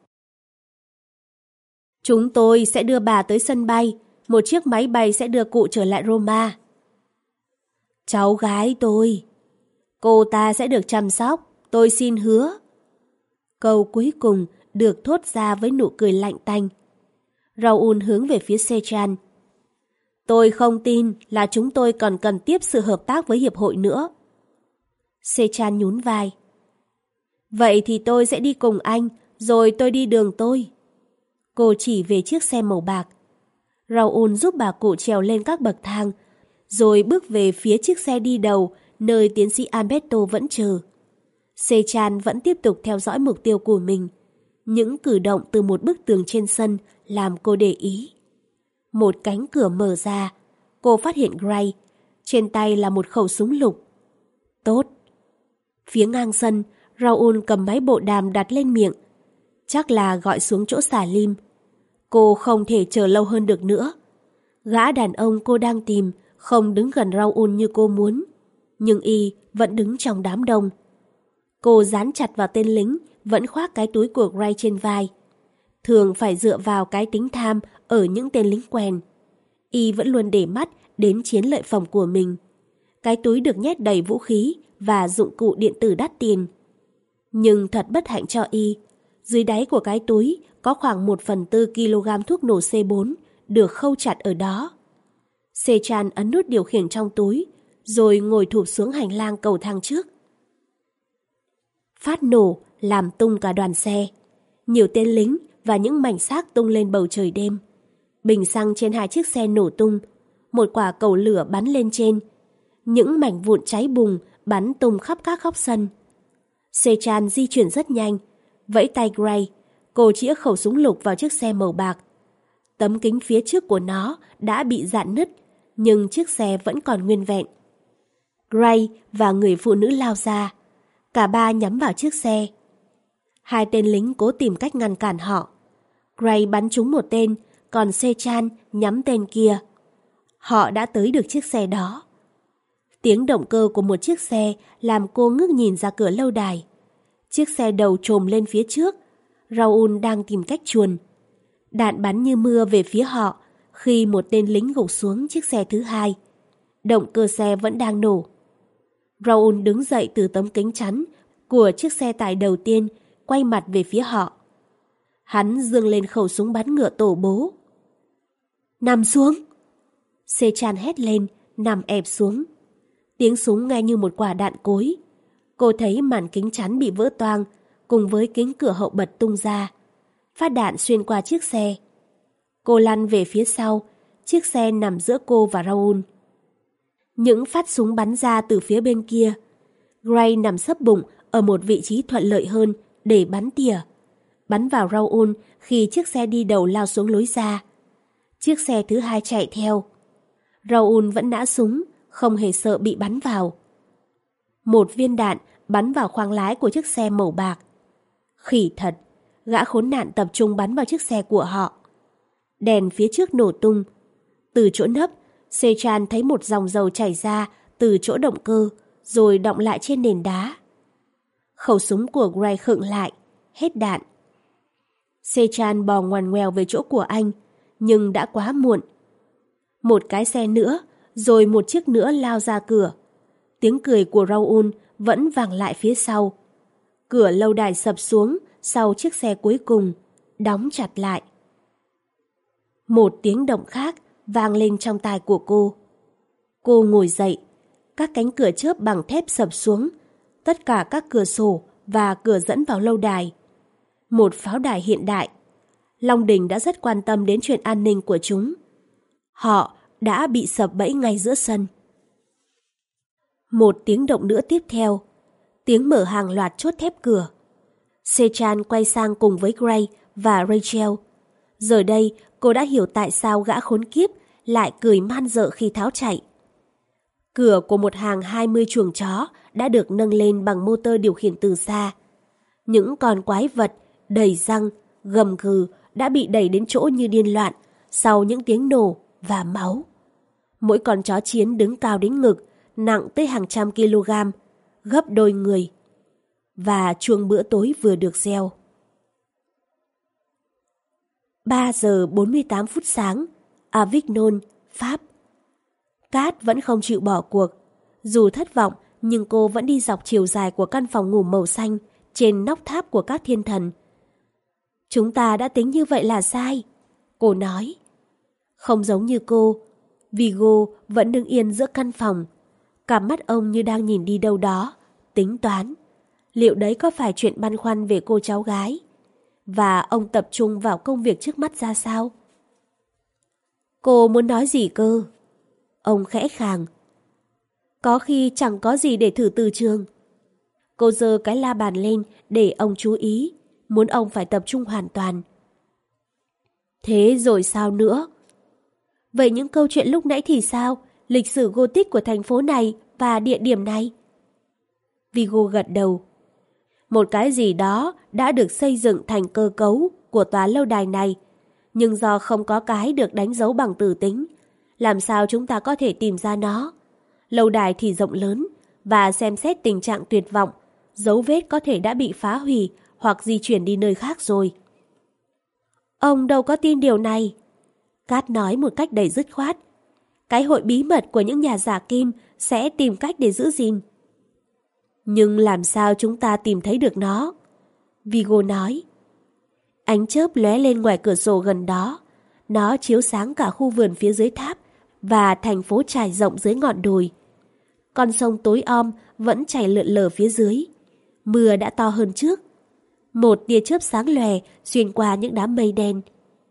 Chúng tôi sẽ đưa bà tới sân bay. Một chiếc máy bay sẽ đưa cụ trở lại Roma. Cháu gái tôi. Cô ta sẽ được chăm sóc. Tôi xin hứa. Câu cuối cùng được thốt ra với nụ cười lạnh tanh. Raoul hướng về phía Sechan. Tôi không tin là chúng tôi còn cần tiếp sự hợp tác với hiệp hội nữa. Sechan nhún vai. Vậy thì tôi sẽ đi cùng anh, rồi tôi đi đường tôi. Cô chỉ về chiếc xe màu bạc. Raoul giúp bà cụ trèo lên các bậc thang, rồi bước về phía chiếc xe đi đầu, nơi tiến sĩ Alberto vẫn chờ. Sechan vẫn tiếp tục theo dõi mục tiêu của mình. Những cử động từ một bức tường trên sân làm cô để ý. Một cánh cửa mở ra, cô phát hiện Gray. Trên tay là một khẩu súng lục. Tốt. Phía ngang sân, Raoul cầm máy bộ đàm đặt lên miệng. Chắc là gọi xuống chỗ xả lim. Cô không thể chờ lâu hơn được nữa. Gã đàn ông cô đang tìm không đứng gần Raoul như cô muốn, nhưng y vẫn đứng trong đám đông. Cô dán chặt vào tên lính vẫn khoác cái túi của Gray trên vai. Thường phải dựa vào cái tính tham ở những tên lính quen. Y vẫn luôn để mắt đến chiến lợi phẩm của mình. Cái túi được nhét đầy vũ khí và dụng cụ điện tử đắt tiền. Nhưng thật bất hạnh cho y, dưới đáy của cái túi có khoảng một phần tư kg thuốc nổ C bốn được khâu chặt ở đó. Sechan ấn nút điều khiển trong túi, rồi ngồi thụp xuống hành lang cầu thang trước. Phát nổ làm tung cả đoàn xe. Nhiều tên lính và những mảnh xác tung lên bầu trời đêm. Bình xăng trên hai chiếc xe nổ tung, một quả cầu lửa bắn lên trên. Những mảnh vụn cháy bùng bắn tung khắp các góc sân. Sechan di chuyển rất nhanh, vẫy tay Gray. Cô chĩa khẩu súng lục vào chiếc xe màu bạc. Tấm kính phía trước của nó đã bị rạn nứt, nhưng chiếc xe vẫn còn nguyên vẹn. Gray và người phụ nữ lao ra. Cả ba nhắm vào chiếc xe. Hai tên lính cố tìm cách ngăn cản họ. Gray bắn trúng một tên, còn Sechan nhắm tên kia. Họ đã tới được chiếc xe đó. Tiếng động cơ của một chiếc xe làm cô ngước nhìn ra cửa lâu đài. Chiếc xe đầu trồm lên phía trước. Raoul đang tìm cách chuồn. Đạn bắn như mưa về phía họ khi một tên lính gục xuống chiếc xe thứ hai. Động cơ xe vẫn đang nổ. Raoul đứng dậy từ tấm kính chắn của chiếc xe tải đầu tiên, quay mặt về phía họ. Hắn giương lên khẩu súng bắn ngựa tổ bố. Nằm xuống! Sechan hét lên, nằm ẹp xuống. Tiếng súng nghe như một quả đạn cối. Cô thấy màn kính chắn bị vỡ toang, cùng với kính cửa hậu bật tung ra. Phát đạn xuyên qua chiếc xe. Cô lăn về phía sau, chiếc xe nằm giữa cô và Raoul. Những phát súng bắn ra từ phía bên kia. Gray nằm sấp bụng ở một vị trí thuận lợi hơn để bắn tỉa. Bắn vào Raoul khi chiếc xe đi đầu lao xuống lối ra. Chiếc xe thứ hai chạy theo. Raoul vẫn nã súng, không hề sợ bị bắn vào. Một viên đạn bắn vào khoang lái của chiếc xe màu bạc. Khỉ thật, gã khốn nạn tập trung bắn vào chiếc xe của họ. Đèn phía trước nổ tung. Từ chỗ nấp, Sechan thấy một dòng dầu chảy ra từ chỗ động cơ, rồi đọng lại trên nền đá. Khẩu súng của Gray khựng lại, hết đạn. Sechan bò ngoằn ngoèo về chỗ của anh, nhưng đã quá muộn. Một cái xe nữa, rồi một chiếc nữa lao ra cửa. Tiếng cười của Raoul vẫn vang lại phía sau. Cửa lâu đài sập xuống sau chiếc xe cuối cùng, đóng chặt lại. Một tiếng động khác vang lên trong tai của cô. Cô ngồi dậy, các cánh cửa chớp bằng thép sập xuống, tất cả các cửa sổ và cửa dẫn vào lâu đài. Một pháo đài hiện đại. Long Đình đã rất quan tâm đến chuyện an ninh của chúng. Họ đã bị sập bẫy ngay giữa sân. Một tiếng động nữa tiếp theo, tiếng mở hàng loạt chốt thép cửa. Sechan quay sang cùng với Gray và Rachel. Giờ đây, cô đã hiểu tại sao gã khốn kiếp lại cười man rợ khi tháo chạy. Cửa của một hàng hai mươi chuồng chó đã được nâng lên bằng motor điều khiển từ xa. Những con quái vật đầy răng, gầm gừ đã bị đẩy đến chỗ như điên loạn sau những tiếng nổ và máu. Mỗi con chó chiến đứng cao đến ngực, nặng tới hàng trăm kg, gấp đôi người. Và chuông bữa tối vừa được reo. ba giờ bốn mươi tám phút sáng, Avignon, Pháp. Kat vẫn không chịu bỏ cuộc. Dù thất vọng, nhưng cô vẫn đi dọc chiều dài của căn phòng ngủ màu xanh trên nóc tháp của các thiên thần. Chúng ta đã tính như vậy là sai, cô nói. Không giống như cô, Vigo vẫn đứng yên giữa căn phòng. Cặp mắt ông như đang nhìn đi đâu đó, tính toán. Liệu đấy có phải chuyện băn khoăn về cô cháu gái? Và ông tập trung vào công việc trước mắt ra sao? Cô muốn nói gì cơ? Ông khẽ khàng. Có khi chẳng có gì để thử từ trường. Cô giơ cái la bàn lên để ông chú ý, muốn ông phải tập trung hoàn toàn. Thế rồi sao nữa? Vậy những câu chuyện lúc nãy thì sao? Lịch sử Gothic của thành phố này và địa điểm này? Vigo gật đầu. Một cái gì đó đã được xây dựng thành cơ cấu của tòa lâu đài này, nhưng do không có cái được đánh dấu bằng từ tính, làm sao chúng ta có thể tìm ra nó? Lâu đài thì rộng lớn, và xem xét tình trạng tuyệt vọng, dấu vết có thể đã bị phá hủy hoặc di chuyển đi nơi khác rồi. Ông đâu có tin điều này. Kat nói một cách đầy dứt khoát. Cái hội bí mật của những nhà giả kim sẽ tìm cách để giữ gìn. Nhưng làm sao chúng ta tìm thấy được nó? Vigo nói. Ánh chớp lóe lên ngoài cửa sổ gần đó. Nó chiếu sáng cả khu vườn phía dưới tháp và thành phố trải rộng dưới ngọn đồi. Con sông tối om vẫn chảy lượn lờ phía dưới. Mưa đã to hơn trước. Một tia chớp sáng lòe xuyên qua những đám mây đen.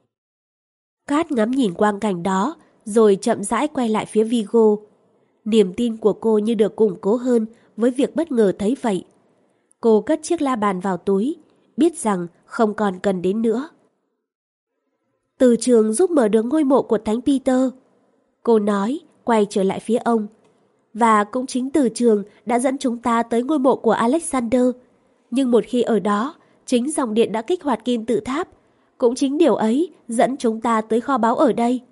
Kat ngắm nhìn quang cảnh đó, rồi chậm rãi quay lại phía Vigo. Niềm tin của cô như được củng cố hơn với việc bất ngờ thấy vậy. Cô cất chiếc la bàn vào túi, biết rằng không còn cần đến nữa. Từ trường giúp mở được ngôi mộ của Thánh Peter. Cô nói, quay trở lại phía ông. Và cũng chính từ trường đã dẫn chúng ta tới ngôi mộ của Alexander. Nhưng một khi ở đó, chính dòng điện đã kích hoạt kim tự tháp. Cũng chính điều ấy dẫn chúng ta tới kho báu ở đây.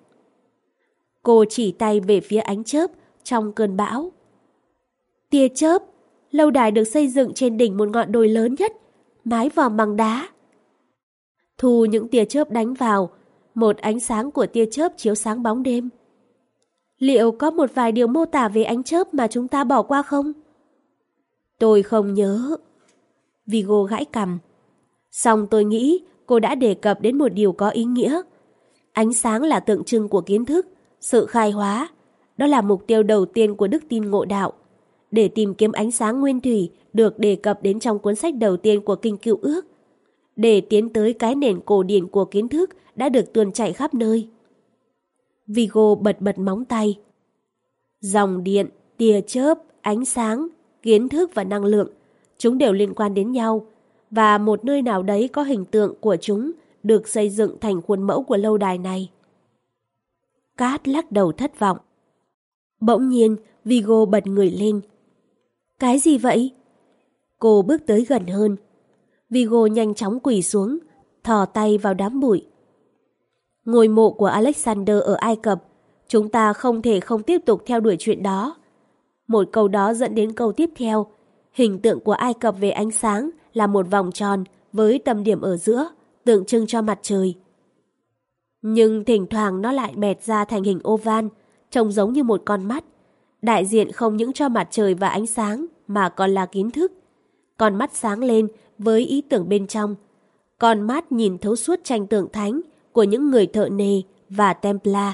Cô chỉ tay về phía ánh chớp trong cơn bão. Tia chớp, lâu đài được xây dựng trên đỉnh một ngọn đồi lớn nhất, mái vòm bằng đá. Thu những tia chớp đánh vào, một ánh sáng của tia chớp chiếu sáng bóng đêm. Liệu có một vài điều mô tả về ánh chớp mà chúng ta bỏ qua không? Tôi không nhớ. Vigo gãi cằm. Song tôi nghĩ cô đã đề cập đến một điều có ý nghĩa. Ánh sáng là tượng trưng của kiến thức, sự khai hóa. Đó là mục tiêu đầu tiên của đức tin ngộ đạo. Để tìm kiếm ánh sáng nguyên thủy được đề cập đến trong cuốn sách đầu tiên của Kinh Cựu Ước. Để tiến tới cái nền cổ điển của kiến thức đã được tuôn chảy khắp nơi. Vigo bật bật móng tay. Dòng điện, tia chớp, ánh sáng, kiến thức và năng lượng, chúng đều liên quan đến nhau, và một nơi nào đấy có hình tượng của chúng được xây dựng thành khuôn mẫu của lâu đài này. Cát lắc đầu thất vọng. Bỗng nhiên, Vigo bật người lên. Cái gì vậy? Cô bước tới gần hơn. Vigo nhanh chóng quỳ xuống, thò tay vào đám bụi. Ngôi mộ của Alexander ở Ai Cập, chúng ta không thể không tiếp tục theo đuổi chuyện đó. Một câu đó dẫn đến câu tiếp theo. Hình tượng của Ai Cập về ánh sáng là một vòng tròn với tâm điểm ở giữa, tượng trưng cho mặt trời. Nhưng thỉnh thoảng nó lại bẹt ra thành hình oval, trông giống như một con mắt, đại diện không những cho mặt trời và ánh sáng mà còn là kiến thức. Con mắt sáng lên với ý tưởng bên trong. Con mắt nhìn thấu suốt tranh tượng thánh của những người thợ nề và Templar.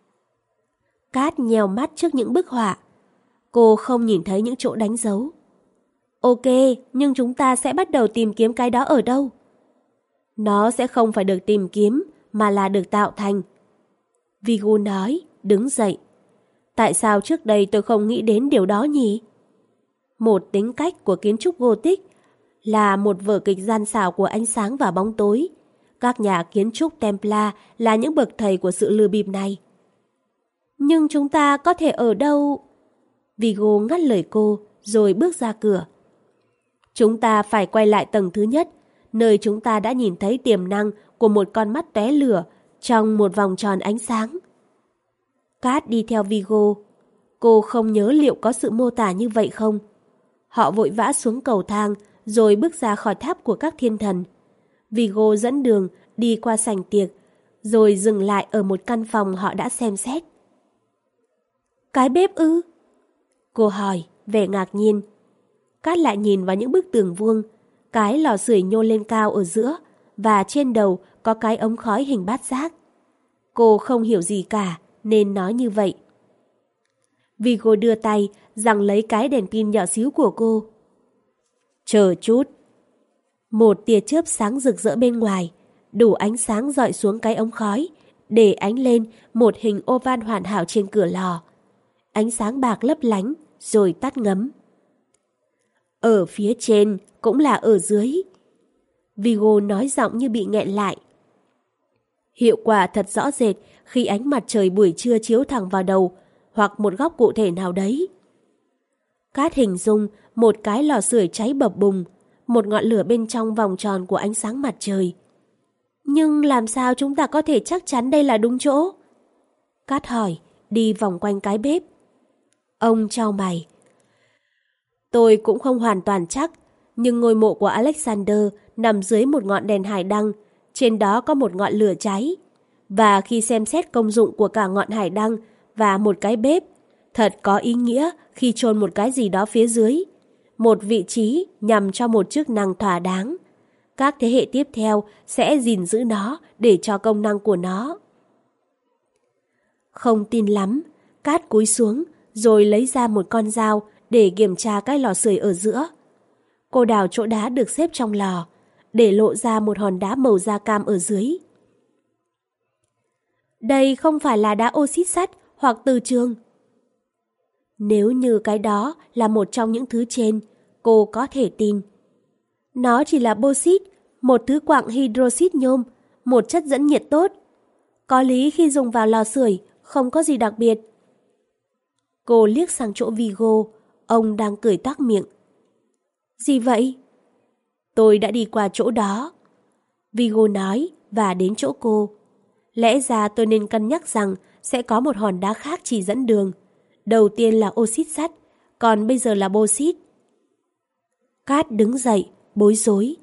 Cát nheo mắt trước những bức họa. Cô không nhìn thấy những chỗ đánh dấu. Ok, nhưng chúng ta sẽ bắt đầu tìm kiếm cái đó ở đâu? Nó sẽ không phải được tìm kiếm, mà là được tạo thành. Vigo nói, đứng dậy. Tại sao trước đây tôi không nghĩ đến điều đó nhỉ? Một tính cách của kiến trúc Gothic là một vở kịch gian xảo của ánh sáng và bóng tối. Các nhà kiến trúc Templar là những bậc thầy của sự lừa bịp này. Nhưng chúng ta có thể ở đâu? Vigo ngắt lời cô, rồi bước ra cửa. Chúng ta phải quay lại tầng thứ nhất, nơi chúng ta đã nhìn thấy tiềm năng của một con mắt tóe lửa trong một vòng tròn ánh sáng. Cát đi theo Vigo. Cô không nhớ liệu có sự mô tả như vậy không. Họ vội vã xuống cầu thang, rồi bước ra khỏi tháp của các thiên thần. Vigo dẫn đường đi qua sảnh tiệc, rồi dừng lại ở một căn phòng họ đã xem xét. Cái bếp ư? Cô hỏi, vẻ ngạc nhiên. Cát lại nhìn vào những bức tường vuông, cái lò sưởi nhô lên cao ở giữa, và trên đầu có cái ống khói hình bát giác. Cô không hiểu gì cả, nên nói như vậy. Vigo đưa tay, giằng lấy cái đèn pin nhỏ xíu của cô. Chờ chút. Một tia chớp sáng rực rỡ bên ngoài, đủ ánh sáng rọi xuống cái ống khói, để ánh lên một hình oval hoàn hảo trên cửa lò. Ánh sáng bạc lấp lánh, rồi tắt ngấm. Ở phía trên, cũng là ở dưới. Vigo nói giọng như bị nghẹn lại. Hiệu quả thật rõ rệt khi ánh mặt trời buổi trưa chiếu thẳng vào đầu, hoặc một góc cụ thể nào đấy. Cát hình dung một cái lò sưởi cháy bập bùng, một ngọn lửa bên trong vòng tròn của ánh sáng mặt trời. Nhưng làm sao chúng ta có thể chắc chắn đây là đúng chỗ? Cát hỏi, đi vòng quanh cái bếp. Ông chau mày. Tôi cũng không hoàn toàn chắc, nhưng ngôi mộ của Alexander nằm dưới một ngọn đèn hải đăng, trên đó có một ngọn lửa cháy. Và khi xem xét công dụng của cả ngọn hải đăng và một cái bếp, thật có ý nghĩa khi chôn một cái gì đó phía dưới. Một vị trí nhằm cho một chức năng thỏa đáng. Các thế hệ tiếp theo sẽ gìn giữ nó để cho công năng của nó. Không tin lắm, Cát cúi xuống rồi lấy ra một con dao để kiểm tra cái lò sưởi ở giữa. Cô đào chỗ đá được xếp trong lò, để lộ ra một hòn đá màu da cam ở dưới. Đây không phải là đá oxit sắt hoặc từ trường. Nếu như cái đó là một trong những thứ trên, cô có thể tin. Nó chỉ là bauxit, một thứ quặng hydroxit nhôm, một chất dẫn nhiệt tốt. Có lý khi dùng vào lò sưởi, không có gì đặc biệt. Cô liếc sang chỗ Vigo, ông đang cười toác miệng. Gì vậy? Tôi đã đi qua chỗ đó. Vigo nói và đến chỗ cô. Lẽ ra tôi nên cân nhắc rằng sẽ có một hòn đá khác chỉ dẫn đường. Đầu tiên là oxit sắt, còn bây giờ là bauxit. Cát đứng dậy, bối rối.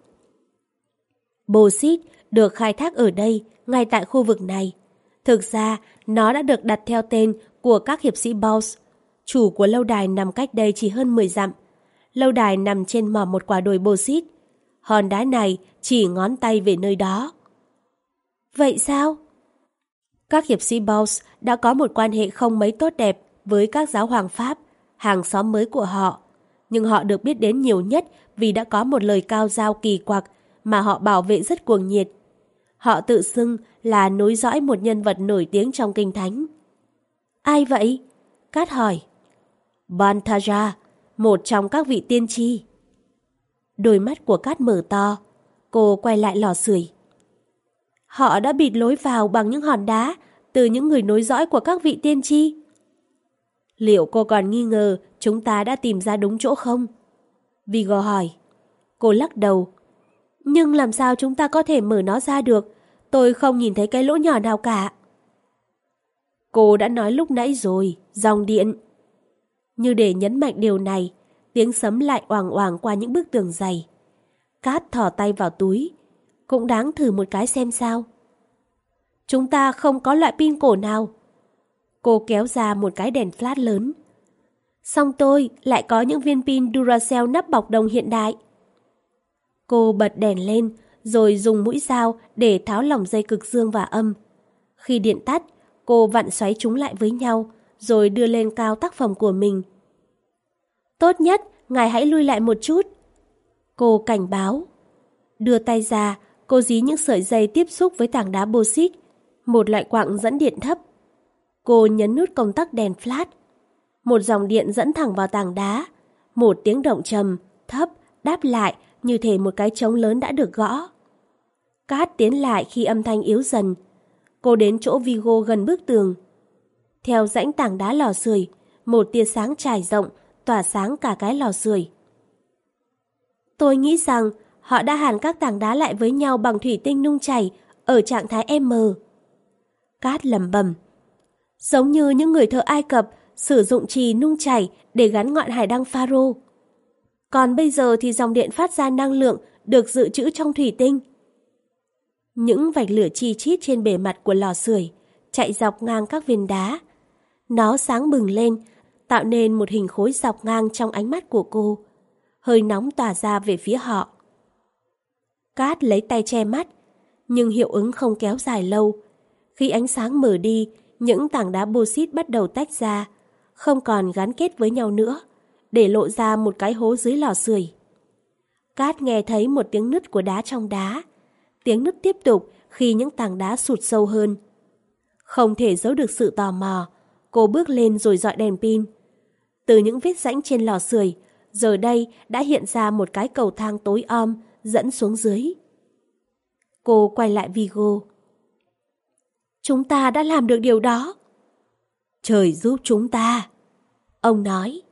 Bauxit được khai thác ở đây, ngay tại khu vực này. Thực ra, nó đã được đặt theo tên của các hiệp sĩ Bowles. Chủ của lâu đài nằm cách đây chỉ hơn mười dặm. Lâu đài nằm trên mỏm một quả đồi bauxit. Hòn đá này chỉ ngón tay về nơi đó. Vậy sao? Các hiệp sĩ Bowles đã có một quan hệ không mấy tốt đẹp với các giáo hoàng Pháp, hàng xóm mới của họ. Nhưng họ được biết đến nhiều nhất vì đã có một lời cao dao kỳ quặc mà họ bảo vệ rất cuồng nhiệt. Họ tự xưng là nối dõi một nhân vật nổi tiếng trong kinh thánh. Ai vậy? Cát hỏi. Balthazar, một trong các vị tiên tri. Đôi mắt của Cát mở to. Cô quay lại lò sưởi. Họ đã bịt lối vào bằng những hòn đá từ những người nối dõi của các vị tiên tri. Liệu cô còn nghi ngờ chúng ta đã tìm ra đúng chỗ không? Vigo hỏi. Cô lắc đầu. Nhưng làm sao chúng ta có thể mở nó ra được? Tôi không nhìn thấy cái lỗ nhỏ nào cả. Cô đã nói lúc nãy rồi, dòng điện. Như để nhấn mạnh điều này, tiếng sấm lại oàng oàng qua những bức tường dày. Cát thò tay vào túi. Cũng đáng thử một cái xem sao. Chúng ta không có loại pin cổ nào. Cô kéo ra một cái đèn flash lớn. Song tôi lại có những viên pin Duracell nắp bọc đồng hiện đại. Cô bật đèn lên, rồi dùng mũi dao để tháo lỏng dây cực dương và âm. Khi điện tắt, cô vặn xoáy chúng lại với nhau, rồi đưa lên cao tác phẩm của mình. Tốt nhất, ngài hãy lui lại một chút. Cô cảnh báo. Đưa tay ra, cô dí những sợi dây tiếp xúc với tảng đá bauxit, một loại quặng dẫn điện thấp. Cô nhấn nút công tắc đèn flash. Một dòng điện dẫn thẳng vào tảng đá. Một tiếng động trầm, thấp, đáp lại như thể một cái trống lớn đã được gõ. Cát tiến lại khi âm thanh yếu dần. Cô đến chỗ Vigo gần bức tường. Theo rãnh tảng đá lò sưởi, một tia sáng trải rộng, tỏa sáng cả cái lò sưởi. Tôi nghĩ rằng họ đã hàn các tảng đá lại với nhau bằng thủy tinh nung chảy ở trạng thái M. Cát lẩm bẩm. Giống như những người thợ Ai Cập sử dụng chì nung chảy để gắn ngọn hải đăng Pharaoh. Còn bây giờ thì dòng điện phát ra năng lượng được dự trữ trong thủy tinh. Những vạch lửa chi chít trên bề mặt của lò sưởi chạy dọc ngang các viên đá. Nó sáng bừng lên, tạo nên một hình khối dọc ngang trong ánh mắt của cô. Hơi nóng tỏa ra về phía họ. Cát lấy tay che mắt, nhưng hiệu ứng không kéo dài lâu. Khi ánh sáng mở đi, những tảng đá bauxit bắt đầu tách ra, không còn gắn kết với nhau nữa, để lộ ra một cái hố dưới lò sưởi. Cát nghe thấy một tiếng nứt của đá trong đá. Tiếng nứt tiếp tục khi những tảng đá sụt sâu hơn. Không thể giấu được sự tò mò, cô bước lên rồi dọi đèn pin. Từ những vết rãnh trên lò sưởi, giờ đây đã hiện ra một cái cầu thang tối om dẫn xuống dưới. Cô quay lại Vigo. Chúng ta đã làm được điều đó. Trời giúp chúng ta, ông nói.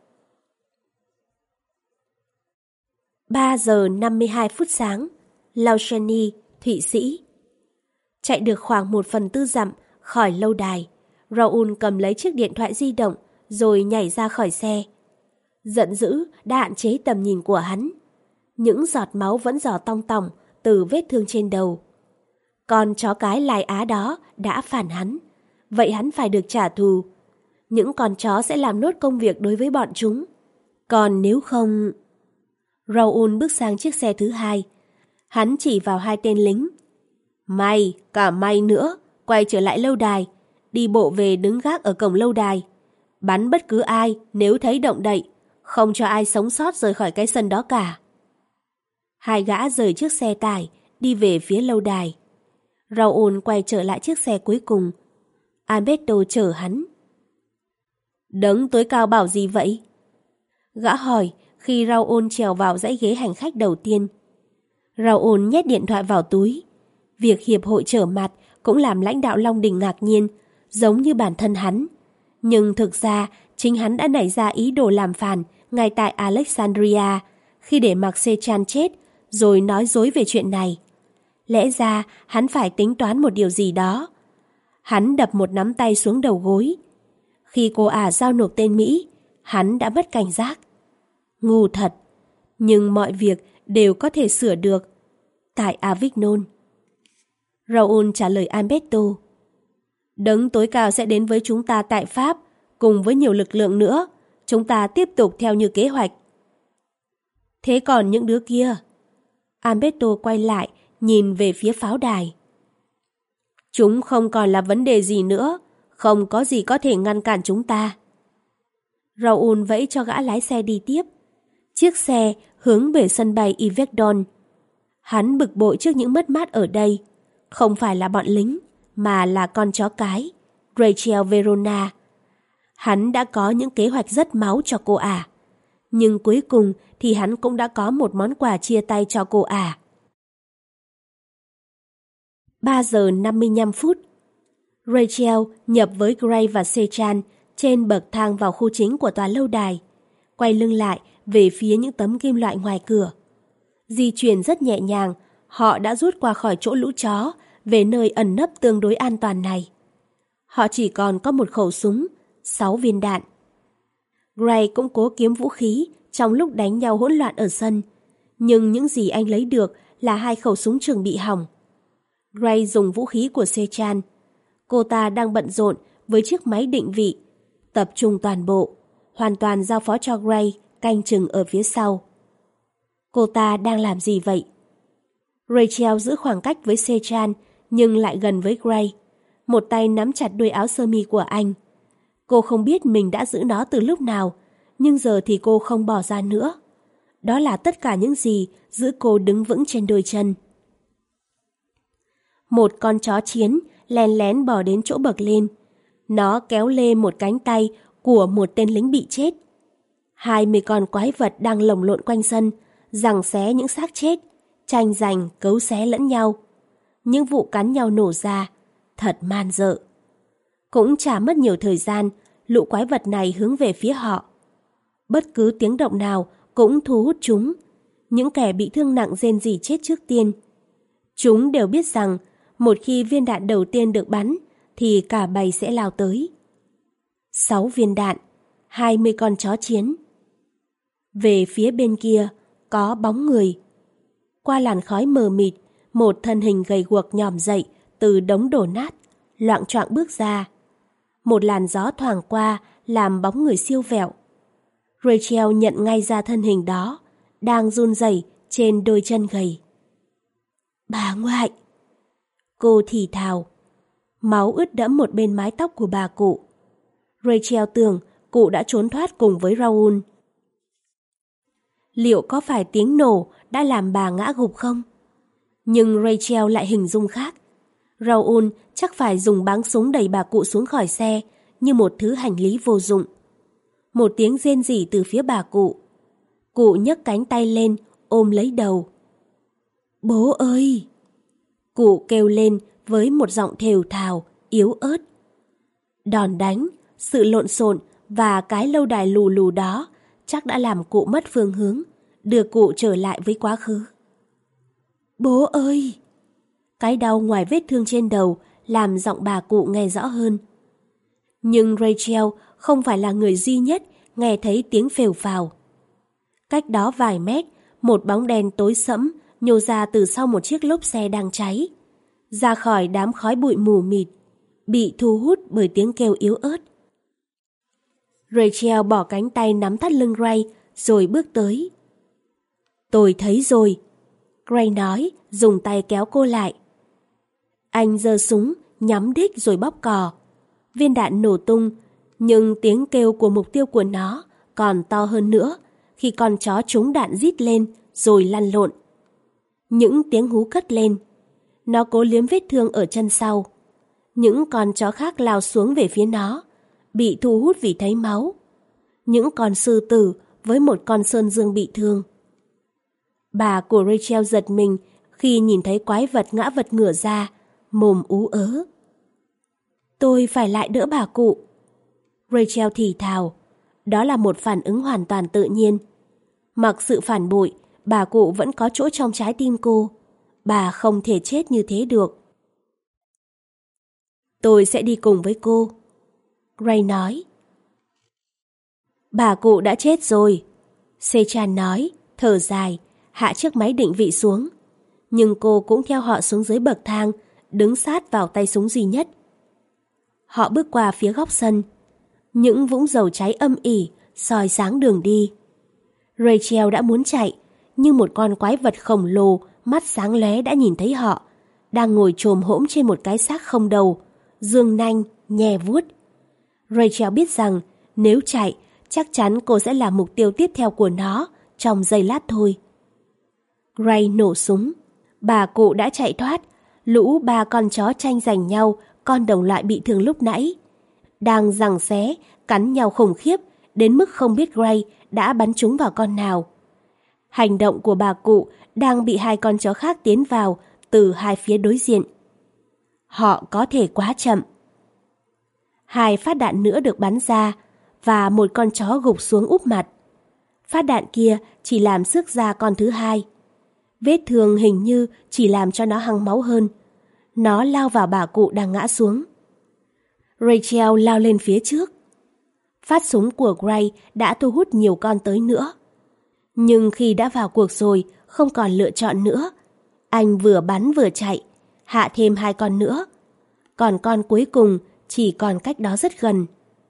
ba giờ năm mươi hai phút sáng, Laucheni, Thụy Sĩ. Chạy được khoảng một phần tư dặm khỏi lâu đài, Raoul cầm lấy chiếc điện thoại di động rồi nhảy ra khỏi xe. Giận dữ đã hạn chế tầm nhìn của hắn. Những giọt máu vẫn giò tong tòng từ vết thương trên đầu. Con chó cái Lai Á đó đã phản hắn, vậy hắn phải được trả thù. Những con chó sẽ làm nốt công việc đối với bọn chúng. Còn nếu không... Raoul bước sang chiếc xe thứ hai. Hắn chỉ vào hai tên lính. Mày, cả mày nữa, quay trở lại lâu đài. Đi bộ về đứng gác ở cổng lâu đài. Bắn bất cứ ai nếu thấy động đậy. Không cho ai sống sót rời khỏi cái sân đó cả. Hai gã rời chiếc xe tải, đi về phía lâu đài. Raoul quay trở lại chiếc xe cuối cùng. Alberto chở hắn. Đấng tối cao bảo gì vậy? Gã hỏi khi Raoul trèo vào dãy ghế hành khách đầu tiên. Raoul nhét điện thoại vào túi. Việc hiệp hội trở mặt cũng làm lãnh đạo Long Đình ngạc nhiên, giống như bản thân hắn. Nhưng thực ra, chính hắn đã nảy ra ý đồ làm phản ngay tại Alexandria khi để mặc Sechan chết, rồi nói dối về chuyện này. Lẽ ra, hắn phải tính toán một điều gì đó. Hắn đập một nắm tay xuống đầu gối. Khi cô ả giao nộp tên Mỹ, hắn đã mất cảnh giác. Ngu thật, nhưng mọi việc đều có thể sửa được. Tại Avignon. Raoul trả lời Alberto. Đấng tối cao sẽ đến với chúng ta tại Pháp, cùng với nhiều lực lượng nữa. Chúng ta tiếp tục theo như kế hoạch. Thế còn những đứa kia? Alberto quay lại, nhìn về phía pháo đài. Chúng không còn là vấn đề gì nữa, không có gì có thể ngăn cản chúng ta. Raoul vẫy cho gã lái xe đi tiếp. Chiếc xe hướng về sân bay Yverdon. Hắn bực bội trước những mất mát ở đây. Không phải là bọn lính, mà là con chó cái, Rachel Verona. Hắn đã có những kế hoạch rất máu cho cô ả. Nhưng cuối cùng thì hắn cũng đã có một món quà chia tay cho cô ả. ba giờ năm mươi lăm phút. Rachel nhập với Gray và Sechan trên bậc thang vào khu chính của tòa lâu đài, quay lưng lại về phía những tấm kim loại ngoài cửa. Di chuyển rất nhẹ nhàng, họ đã rút qua khỏi chỗ lũ chó về nơi ẩn nấp tương đối an toàn này. Họ chỉ còn có một khẩu súng, sáu viên đạn. Gray cũng cố kiếm vũ khí trong lúc đánh nhau hỗn loạn ở sân, nhưng những gì anh lấy được là hai khẩu súng trường bị hỏng. Gray dùng vũ khí của Sechan. Cô ta đang bận rộn với chiếc máy định vị, tập trung toàn bộ, hoàn toàn giao phó cho Gray canh chừng ở phía sau. Cô ta đang làm gì vậy? Rachel giữ khoảng cách với Sechan nhưng lại gần với Gray, một tay nắm chặt đuôi áo sơ mi của anh. Cô không biết mình đã giữ nó từ lúc nào, nhưng giờ thì cô không bỏ ra nữa. Đó là tất cả những gì giữ cô đứng vững trên đôi chân. Một con chó chiến len lén bò đến chỗ bậc lên. Nó kéo lê một cánh tay của một tên lính bị chết. Hai mươi con quái vật đang lồng lộn quanh sân, giằng xé những xác chết, tranh giành cấu xé lẫn nhau. Những vụ cắn nhau nổ ra, thật man rợ. Cũng chả mất nhiều thời gian, lũ quái vật này hướng về phía họ. Bất cứ tiếng động nào cũng thu hút chúng. Những kẻ bị thương nặng rên rỉ chết trước tiên. Chúng đều biết rằng một khi viên đạn đầu tiên được bắn thì cả bầy sẽ lao tới. Sáu viên đạn, hai mươi con chó chiến. Về phía bên kia có bóng người. Qua làn khói mờ mịt, một thân hình gầy guộc nhòm dậy từ đống đổ nát, loạng choạng bước ra. Một làn gió thoảng qua làm bóng người siêu vẹo. Rachel nhận ngay ra thân hình đó, đang run rẩy trên đôi chân gầy. Bà ngoại! Cô thì thào. Máu ướt đẫm một bên mái tóc của bà cụ. Rachel tưởng cụ đã trốn thoát cùng với Raoul. Liệu có phải tiếng nổ đã làm bà ngã gục không? Nhưng Rachel lại hình dung khác. Raoul chắc phải dùng báng súng đẩy bà cụ xuống khỏi xe như một thứ hành lý vô dụng. Một tiếng rên rỉ từ phía bà cụ. Cụ nhấc cánh tay lên, ôm lấy đầu. Bố ơi! Cụ kêu lên với một giọng thều thào, yếu ớt. Đòn đánh, sự lộn xộn và cái lâu đài lù lù đó chắc đã làm cụ mất phương hướng, đưa cụ trở lại với quá khứ. Bố ơi! Cái đau ngoài vết thương trên đầu làm giọng bà cụ nghe rõ hơn. Nhưng Rachel không phải là người duy nhất nghe thấy tiếng phều phào. Cách đó vài mét, một bóng đen tối sẫm nhô ra từ sau một chiếc lốp xe đang cháy. Ra khỏi đám khói bụi mù mịt, bị thu hút bởi tiếng kêu yếu ớt. Rachel bỏ cánh tay nắm thắt lưng Gray rồi bước tới. Tôi thấy rồi, Gray nói, dùng tay kéo cô lại. Anh giơ súng, nhắm đích rồi bóp cò. Viên đạn nổ tung, nhưng tiếng kêu của mục tiêu của nó còn to hơn nữa khi con chó trúng đạn rít lên rồi lăn lộn. Những tiếng hú cất lên. Nó cố liếm vết thương ở chân sau. Những con chó khác lao xuống về phía nó, bị thu hút vì thấy máu. Những con sư tử với một con sơn dương bị thương. Bà của Rachel giật mình khi nhìn thấy quái vật ngã vật ngửa ra, mồm ú ớ. Tôi phải lại đỡ bà cụ. Rachel thì thào. Đó là một phản ứng hoàn toàn tự nhiên. Mặc sự phản bội, bà cụ vẫn có chỗ trong trái tim cô. Bà không thể chết như thế được. Tôi sẽ đi cùng với cô, Gray nói. Bà cụ đã chết rồi, Sechan nói, thở dài, hạ chiếc máy định vị xuống. Nhưng cô cũng theo họ xuống dưới bậc thang, đứng sát vào tay súng duy nhất. Họ bước qua phía góc sân. Những vũng dầu cháy âm ỉ soi sáng đường đi. Rachel đã muốn chạy, nhưng một con quái vật khổng lồ, mắt sáng lóe đã nhìn thấy họ, đang ngồi chồm hổm trên một cái xác không đầu, dương nanh, nhè vuốt. Rachel biết rằng nếu chạy, chắc chắn cô sẽ là mục tiêu tiếp theo của nó trong giây lát thôi. Gray nổ súng. Bà cụ đã chạy thoát. Lũ ba con chó tranh giành nhau con đồng loại bị thương lúc nãy. Đang giằng xé, cắn nhau khủng khiếp, đến mức không biết Gray đã bắn trúng vào con nào. Hành động của bà cụ đang bị hai con chó khác tiến vào từ hai phía đối diện. Họ có thể quá chậm. Hai phát đạn nữa được bắn ra và một con chó gục xuống úp mặt. Phát đạn kia chỉ làm xước da con thứ hai. Vết thương hình như chỉ làm cho nó hăng máu hơn. Nó lao vào bà cụ đang ngã xuống. Rachel lao lên phía trước. Phát súng của Gray đã thu hút nhiều con tới nữa. Nhưng khi đã vào cuộc rồi, không còn lựa chọn nữa. Anh vừa bắn vừa chạy, hạ thêm hai con nữa. Còn con cuối cùng chỉ còn cách đó rất gần.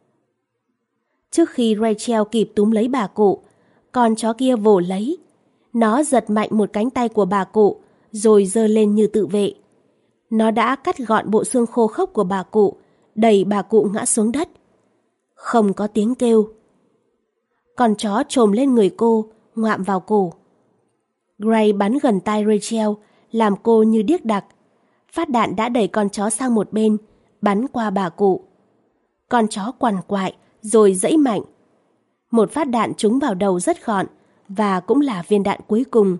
Trước khi Rachel kịp túm lấy bà cụ, con chó kia vồ lấy. Nó giật mạnh một cánh tay của bà cụ, rồi giơ lên như tự vệ. Nó đã cắt gọn bộ xương khô khốc của bà cụ, đẩy bà cụ ngã xuống đất. Không có tiếng kêu. Con chó chồm lên người cô, ngoạm vào cổ. Gray bắn gần tai Rachel, làm cô như điếc đặc. Phát đạn đã đẩy con chó sang một bên, bắn qua bà cụ. Con chó quằn quại, rồi giãy mạnh. Một phát đạn trúng vào đầu rất gọn, và cũng là viên đạn cuối cùng.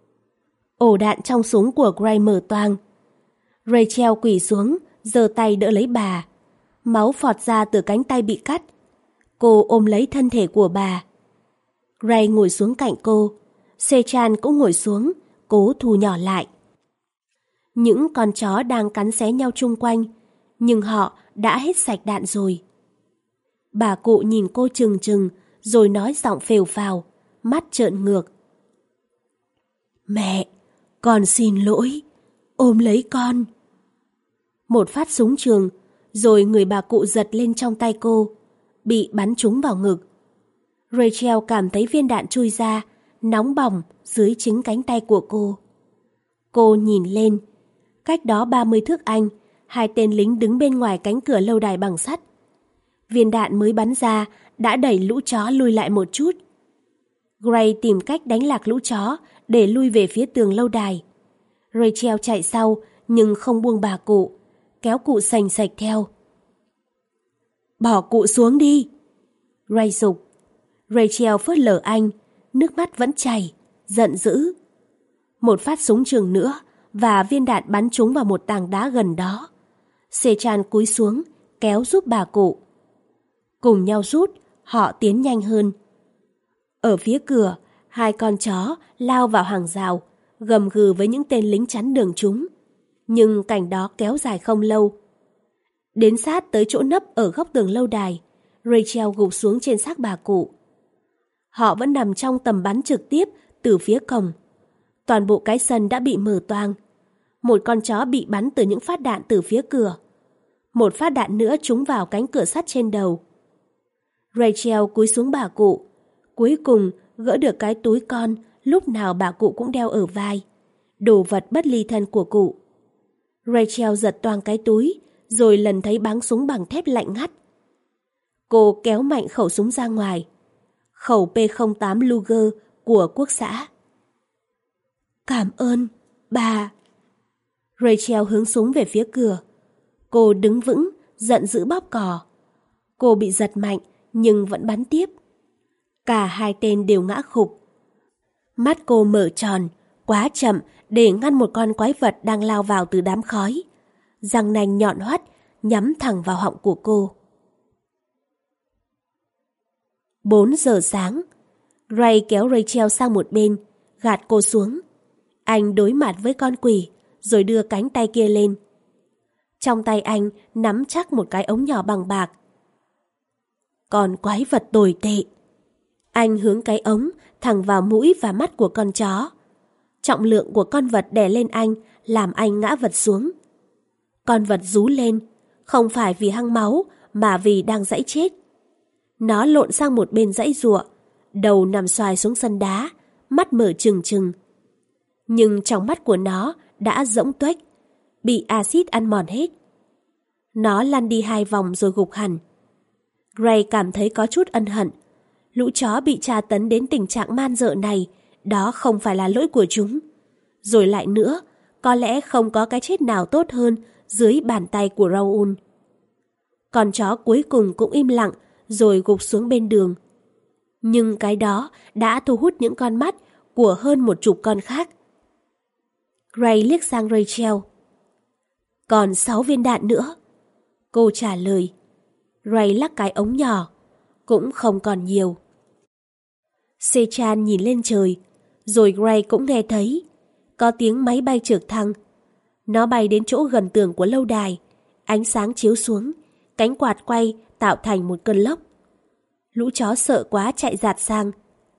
Ổ đạn trong súng của Gray mở toang. Rachel quỳ xuống, giơ tay đỡ lấy bà. Máu phọt ra từ cánh tay bị cắt. Cô ôm lấy thân thể của bà. Gray ngồi xuống cạnh cô. Sechan cũng ngồi xuống, cố thu nhỏ lại. Những con chó đang cắn xé nhau chung quanh, nhưng họ đã hết sạch đạn rồi. Bà cụ nhìn cô trừng trừng, rồi nói giọng phều phào, mắt trợn ngược. Mẹ, con xin lỗi, ôm lấy con. Một phát súng trường, rồi người bà cụ giật lên trong tay cô, bị bắn trúng vào ngực. Rachel cảm thấy viên đạn chui ra, nóng bỏng dưới chính cánh tay của cô. Cô nhìn lên, cách đó ba mươi thước Anh, hai tên lính đứng bên ngoài cánh cửa lâu đài bằng sắt. Viên đạn mới bắn ra đã đẩy lũ chó lui lại một chút. Gray tìm cách đánh lạc lũ chó để lui về phía tường lâu đài. Rachel chạy sau nhưng không buông bà cụ, kéo cụ sành sạch theo. Bỏ cụ xuống đi, Gray giục. Rachel phớt lờ anh, nước mắt vẫn chảy, giận dữ. Một phát súng trường nữa và viên đạn bắn trúng vào một tảng đá gần đó. Sechan cúi xuống, kéo giúp bà cụ. Cùng nhau rút, họ tiến nhanh hơn. Ở phía cửa, hai con chó lao vào hàng rào, gầm gừ với những tên lính chắn đường chúng. Nhưng cảnh đó kéo dài không lâu. Đến sát tới chỗ nấp ở góc tường lâu đài, Rachel gục xuống trên xác bà cụ. Họ vẫn nằm trong tầm bắn trực tiếp từ phía cổng. Toàn bộ cái sân đã bị mở toang. Một con chó bị bắn từ những phát đạn từ phía cửa. Một phát đạn nữa trúng vào cánh cửa sắt trên đầu. Rachel cúi xuống bà cụ, cuối cùng gỡ được cái túi con lúc nào bà cụ cũng đeo ở vai, đồ vật bất ly thân của cụ. Rachel giật toang cái túi, rồi lần thấy báng súng bằng thép lạnh ngắt. Cô kéo mạnh khẩu súng ra ngoài, khẩu P không tám Luger của quốc xã. Cảm ơn, bà. Rachel hướng súng về phía cửa. Cô đứng vững, giận dữ bóp cò. Cô bị giật mạnh, nhưng vẫn bắn tiếp. Cả hai tên đều ngã khục. Mắt cô mở tròn, quá chậm để ngăn một con quái vật đang lao vào từ đám khói. răng nanh nhọn hoắt nhắm thẳng vào họng của cô. Bốn giờ sáng, Ray kéo Rachel sang một bên, gạt cô xuống. Anh đối mặt với con quỷ, rồi đưa cánh tay kia lên. Trong tay anh nắm chắc một cái ống nhỏ bằng bạc. Con quái vật tồi tệ. Anh hướng cái ống thẳng vào mũi và mắt của con chó. Trọng lượng của con vật đè lên anh, làm anh ngã vật xuống. Con vật rú lên, không phải vì hăng máu mà vì đang giãy chết. Nó lộn sang một bên giãy giụa, đầu nằm xoài xuống sân đá, mắt mở trừng trừng. Nhưng trong mắt của nó đã rỗng tuếch, bị axit ăn mòn hết. Nó lăn đi hai vòng rồi gục hẳn. Ray cảm thấy có chút ân hận. Lũ chó bị tra tấn đến tình trạng man dợ này, đó không phải là lỗi của chúng. Rồi lại nữa, có lẽ không có cái chết nào tốt hơn dưới bàn tay của Raoul. Con chó cuối cùng cũng im lặng rồi gục xuống bên đường. Nhưng cái đó đã thu hút những con mắt của hơn một chục con khác. Ray liếc sang Rachel. Còn sáu viên đạn nữa. Cô trả lời. Ray lắc cái ống nhỏ. Cũng không còn nhiều. Sechan nhìn lên trời. Rồi Ray cũng nghe thấy. Có tiếng máy bay trực thăng. Nó bay đến chỗ gần tường của lâu đài. Ánh sáng chiếu xuống. Cánh quạt quay tạo thành một cơn lốc. Lũ chó sợ quá chạy dạt sang.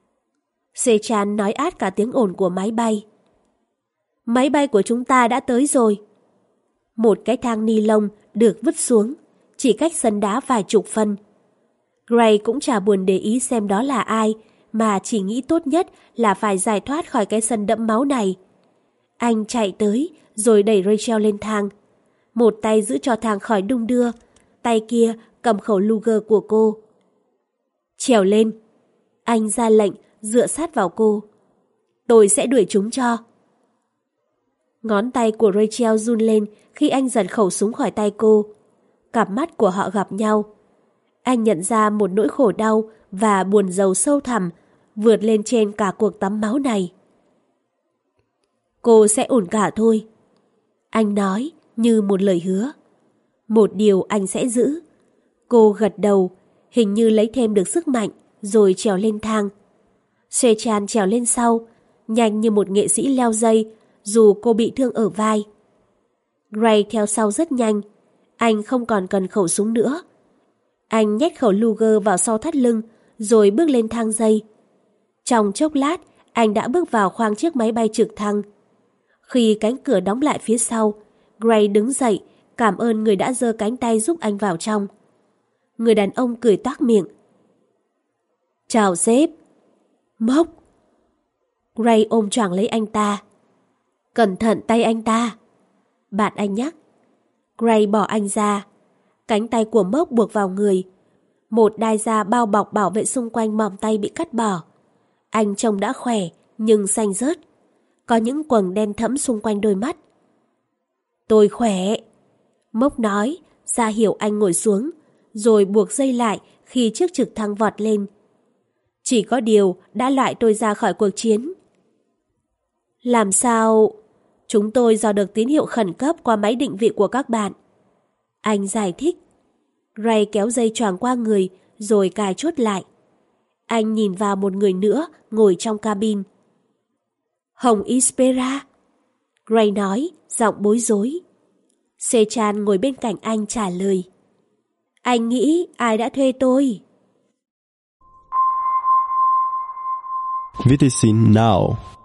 Sechan nói át cả tiếng ồn của máy bay. Máy bay của chúng ta đã tới rồi. Một cái thang ni lông được vứt xuống, chỉ cách sân đá vài chục phân. Gray cũng chả buồn để ý xem đó là ai, mà chỉ nghĩ tốt nhất là phải giải thoát khỏi cái sân đẫm máu này. Anh chạy tới, rồi đẩy Rachel lên thang. Một tay giữ cho thang khỏi đung đưa, tay kia cầm khẩu Luger của cô. Trèo lên. Anh ra lệnh, dựa sát vào cô. Tôi sẽ đuổi chúng cho. Ngón tay của Rachel run lên khi anh giật khẩu súng khỏi tay cô. Cặp mắt của họ gặp nhau. Anh nhận ra một nỗi khổ đau và buồn rầu sâu thẳm vượt lên trên cả cuộc tắm máu này. Cô sẽ ổn cả thôi. Anh nói như một lời hứa. Một điều anh sẽ giữ. Cô gật đầu, hình như lấy thêm được sức mạnh, rồi trèo lên thang. Sechan trèo lên sau, nhanh như một nghệ sĩ leo dây, dù cô bị thương ở vai. Gray theo sau rất nhanh. Anh không còn cần khẩu súng nữa. Anh nhét khẩu Luger vào sau thắt lưng, rồi bước lên thang dây. Trong chốc lát, anh đã bước vào khoang chiếc máy bay trực thăng. Khi cánh cửa đóng lại phía sau, Gray đứng dậy, cảm ơn người đã giơ cánh tay giúp anh vào trong. Người đàn ông cười toác miệng. Chào sếp. Mốc. Gray ôm choàng lấy anh ta. Cẩn thận tay anh ta. Bạn anh nhắc. Gray bỏ anh ra. Cánh tay của Mốc buộc vào người. Một đai da bao bọc bảo vệ xung quanh mỏm tay bị cắt bỏ. Anh trông đã khỏe, nhưng xanh rớt. Có những quầng đen thẫm xung quanh đôi mắt. Tôi khỏe. Mốc nói, ra hiệu anh ngồi xuống, rồi buộc dây lại khi chiếc trực thăng vọt lên. Chỉ có điều đã loại tôi ra khỏi cuộc chiến. Làm sao? Chúng tôi dò được tín hiệu khẩn cấp qua máy định vị của các bạn. Anh giải thích. Ray kéo dây choàng qua người rồi cài chốt lại. Anh nhìn vào một người nữa ngồi trong cabin. Hồng Ispera. Ray nói, giọng bối rối. Sechan ngồi bên cạnh anh trả lời. Anh nghĩ ai đã thuê tôi? vê tê xê Now.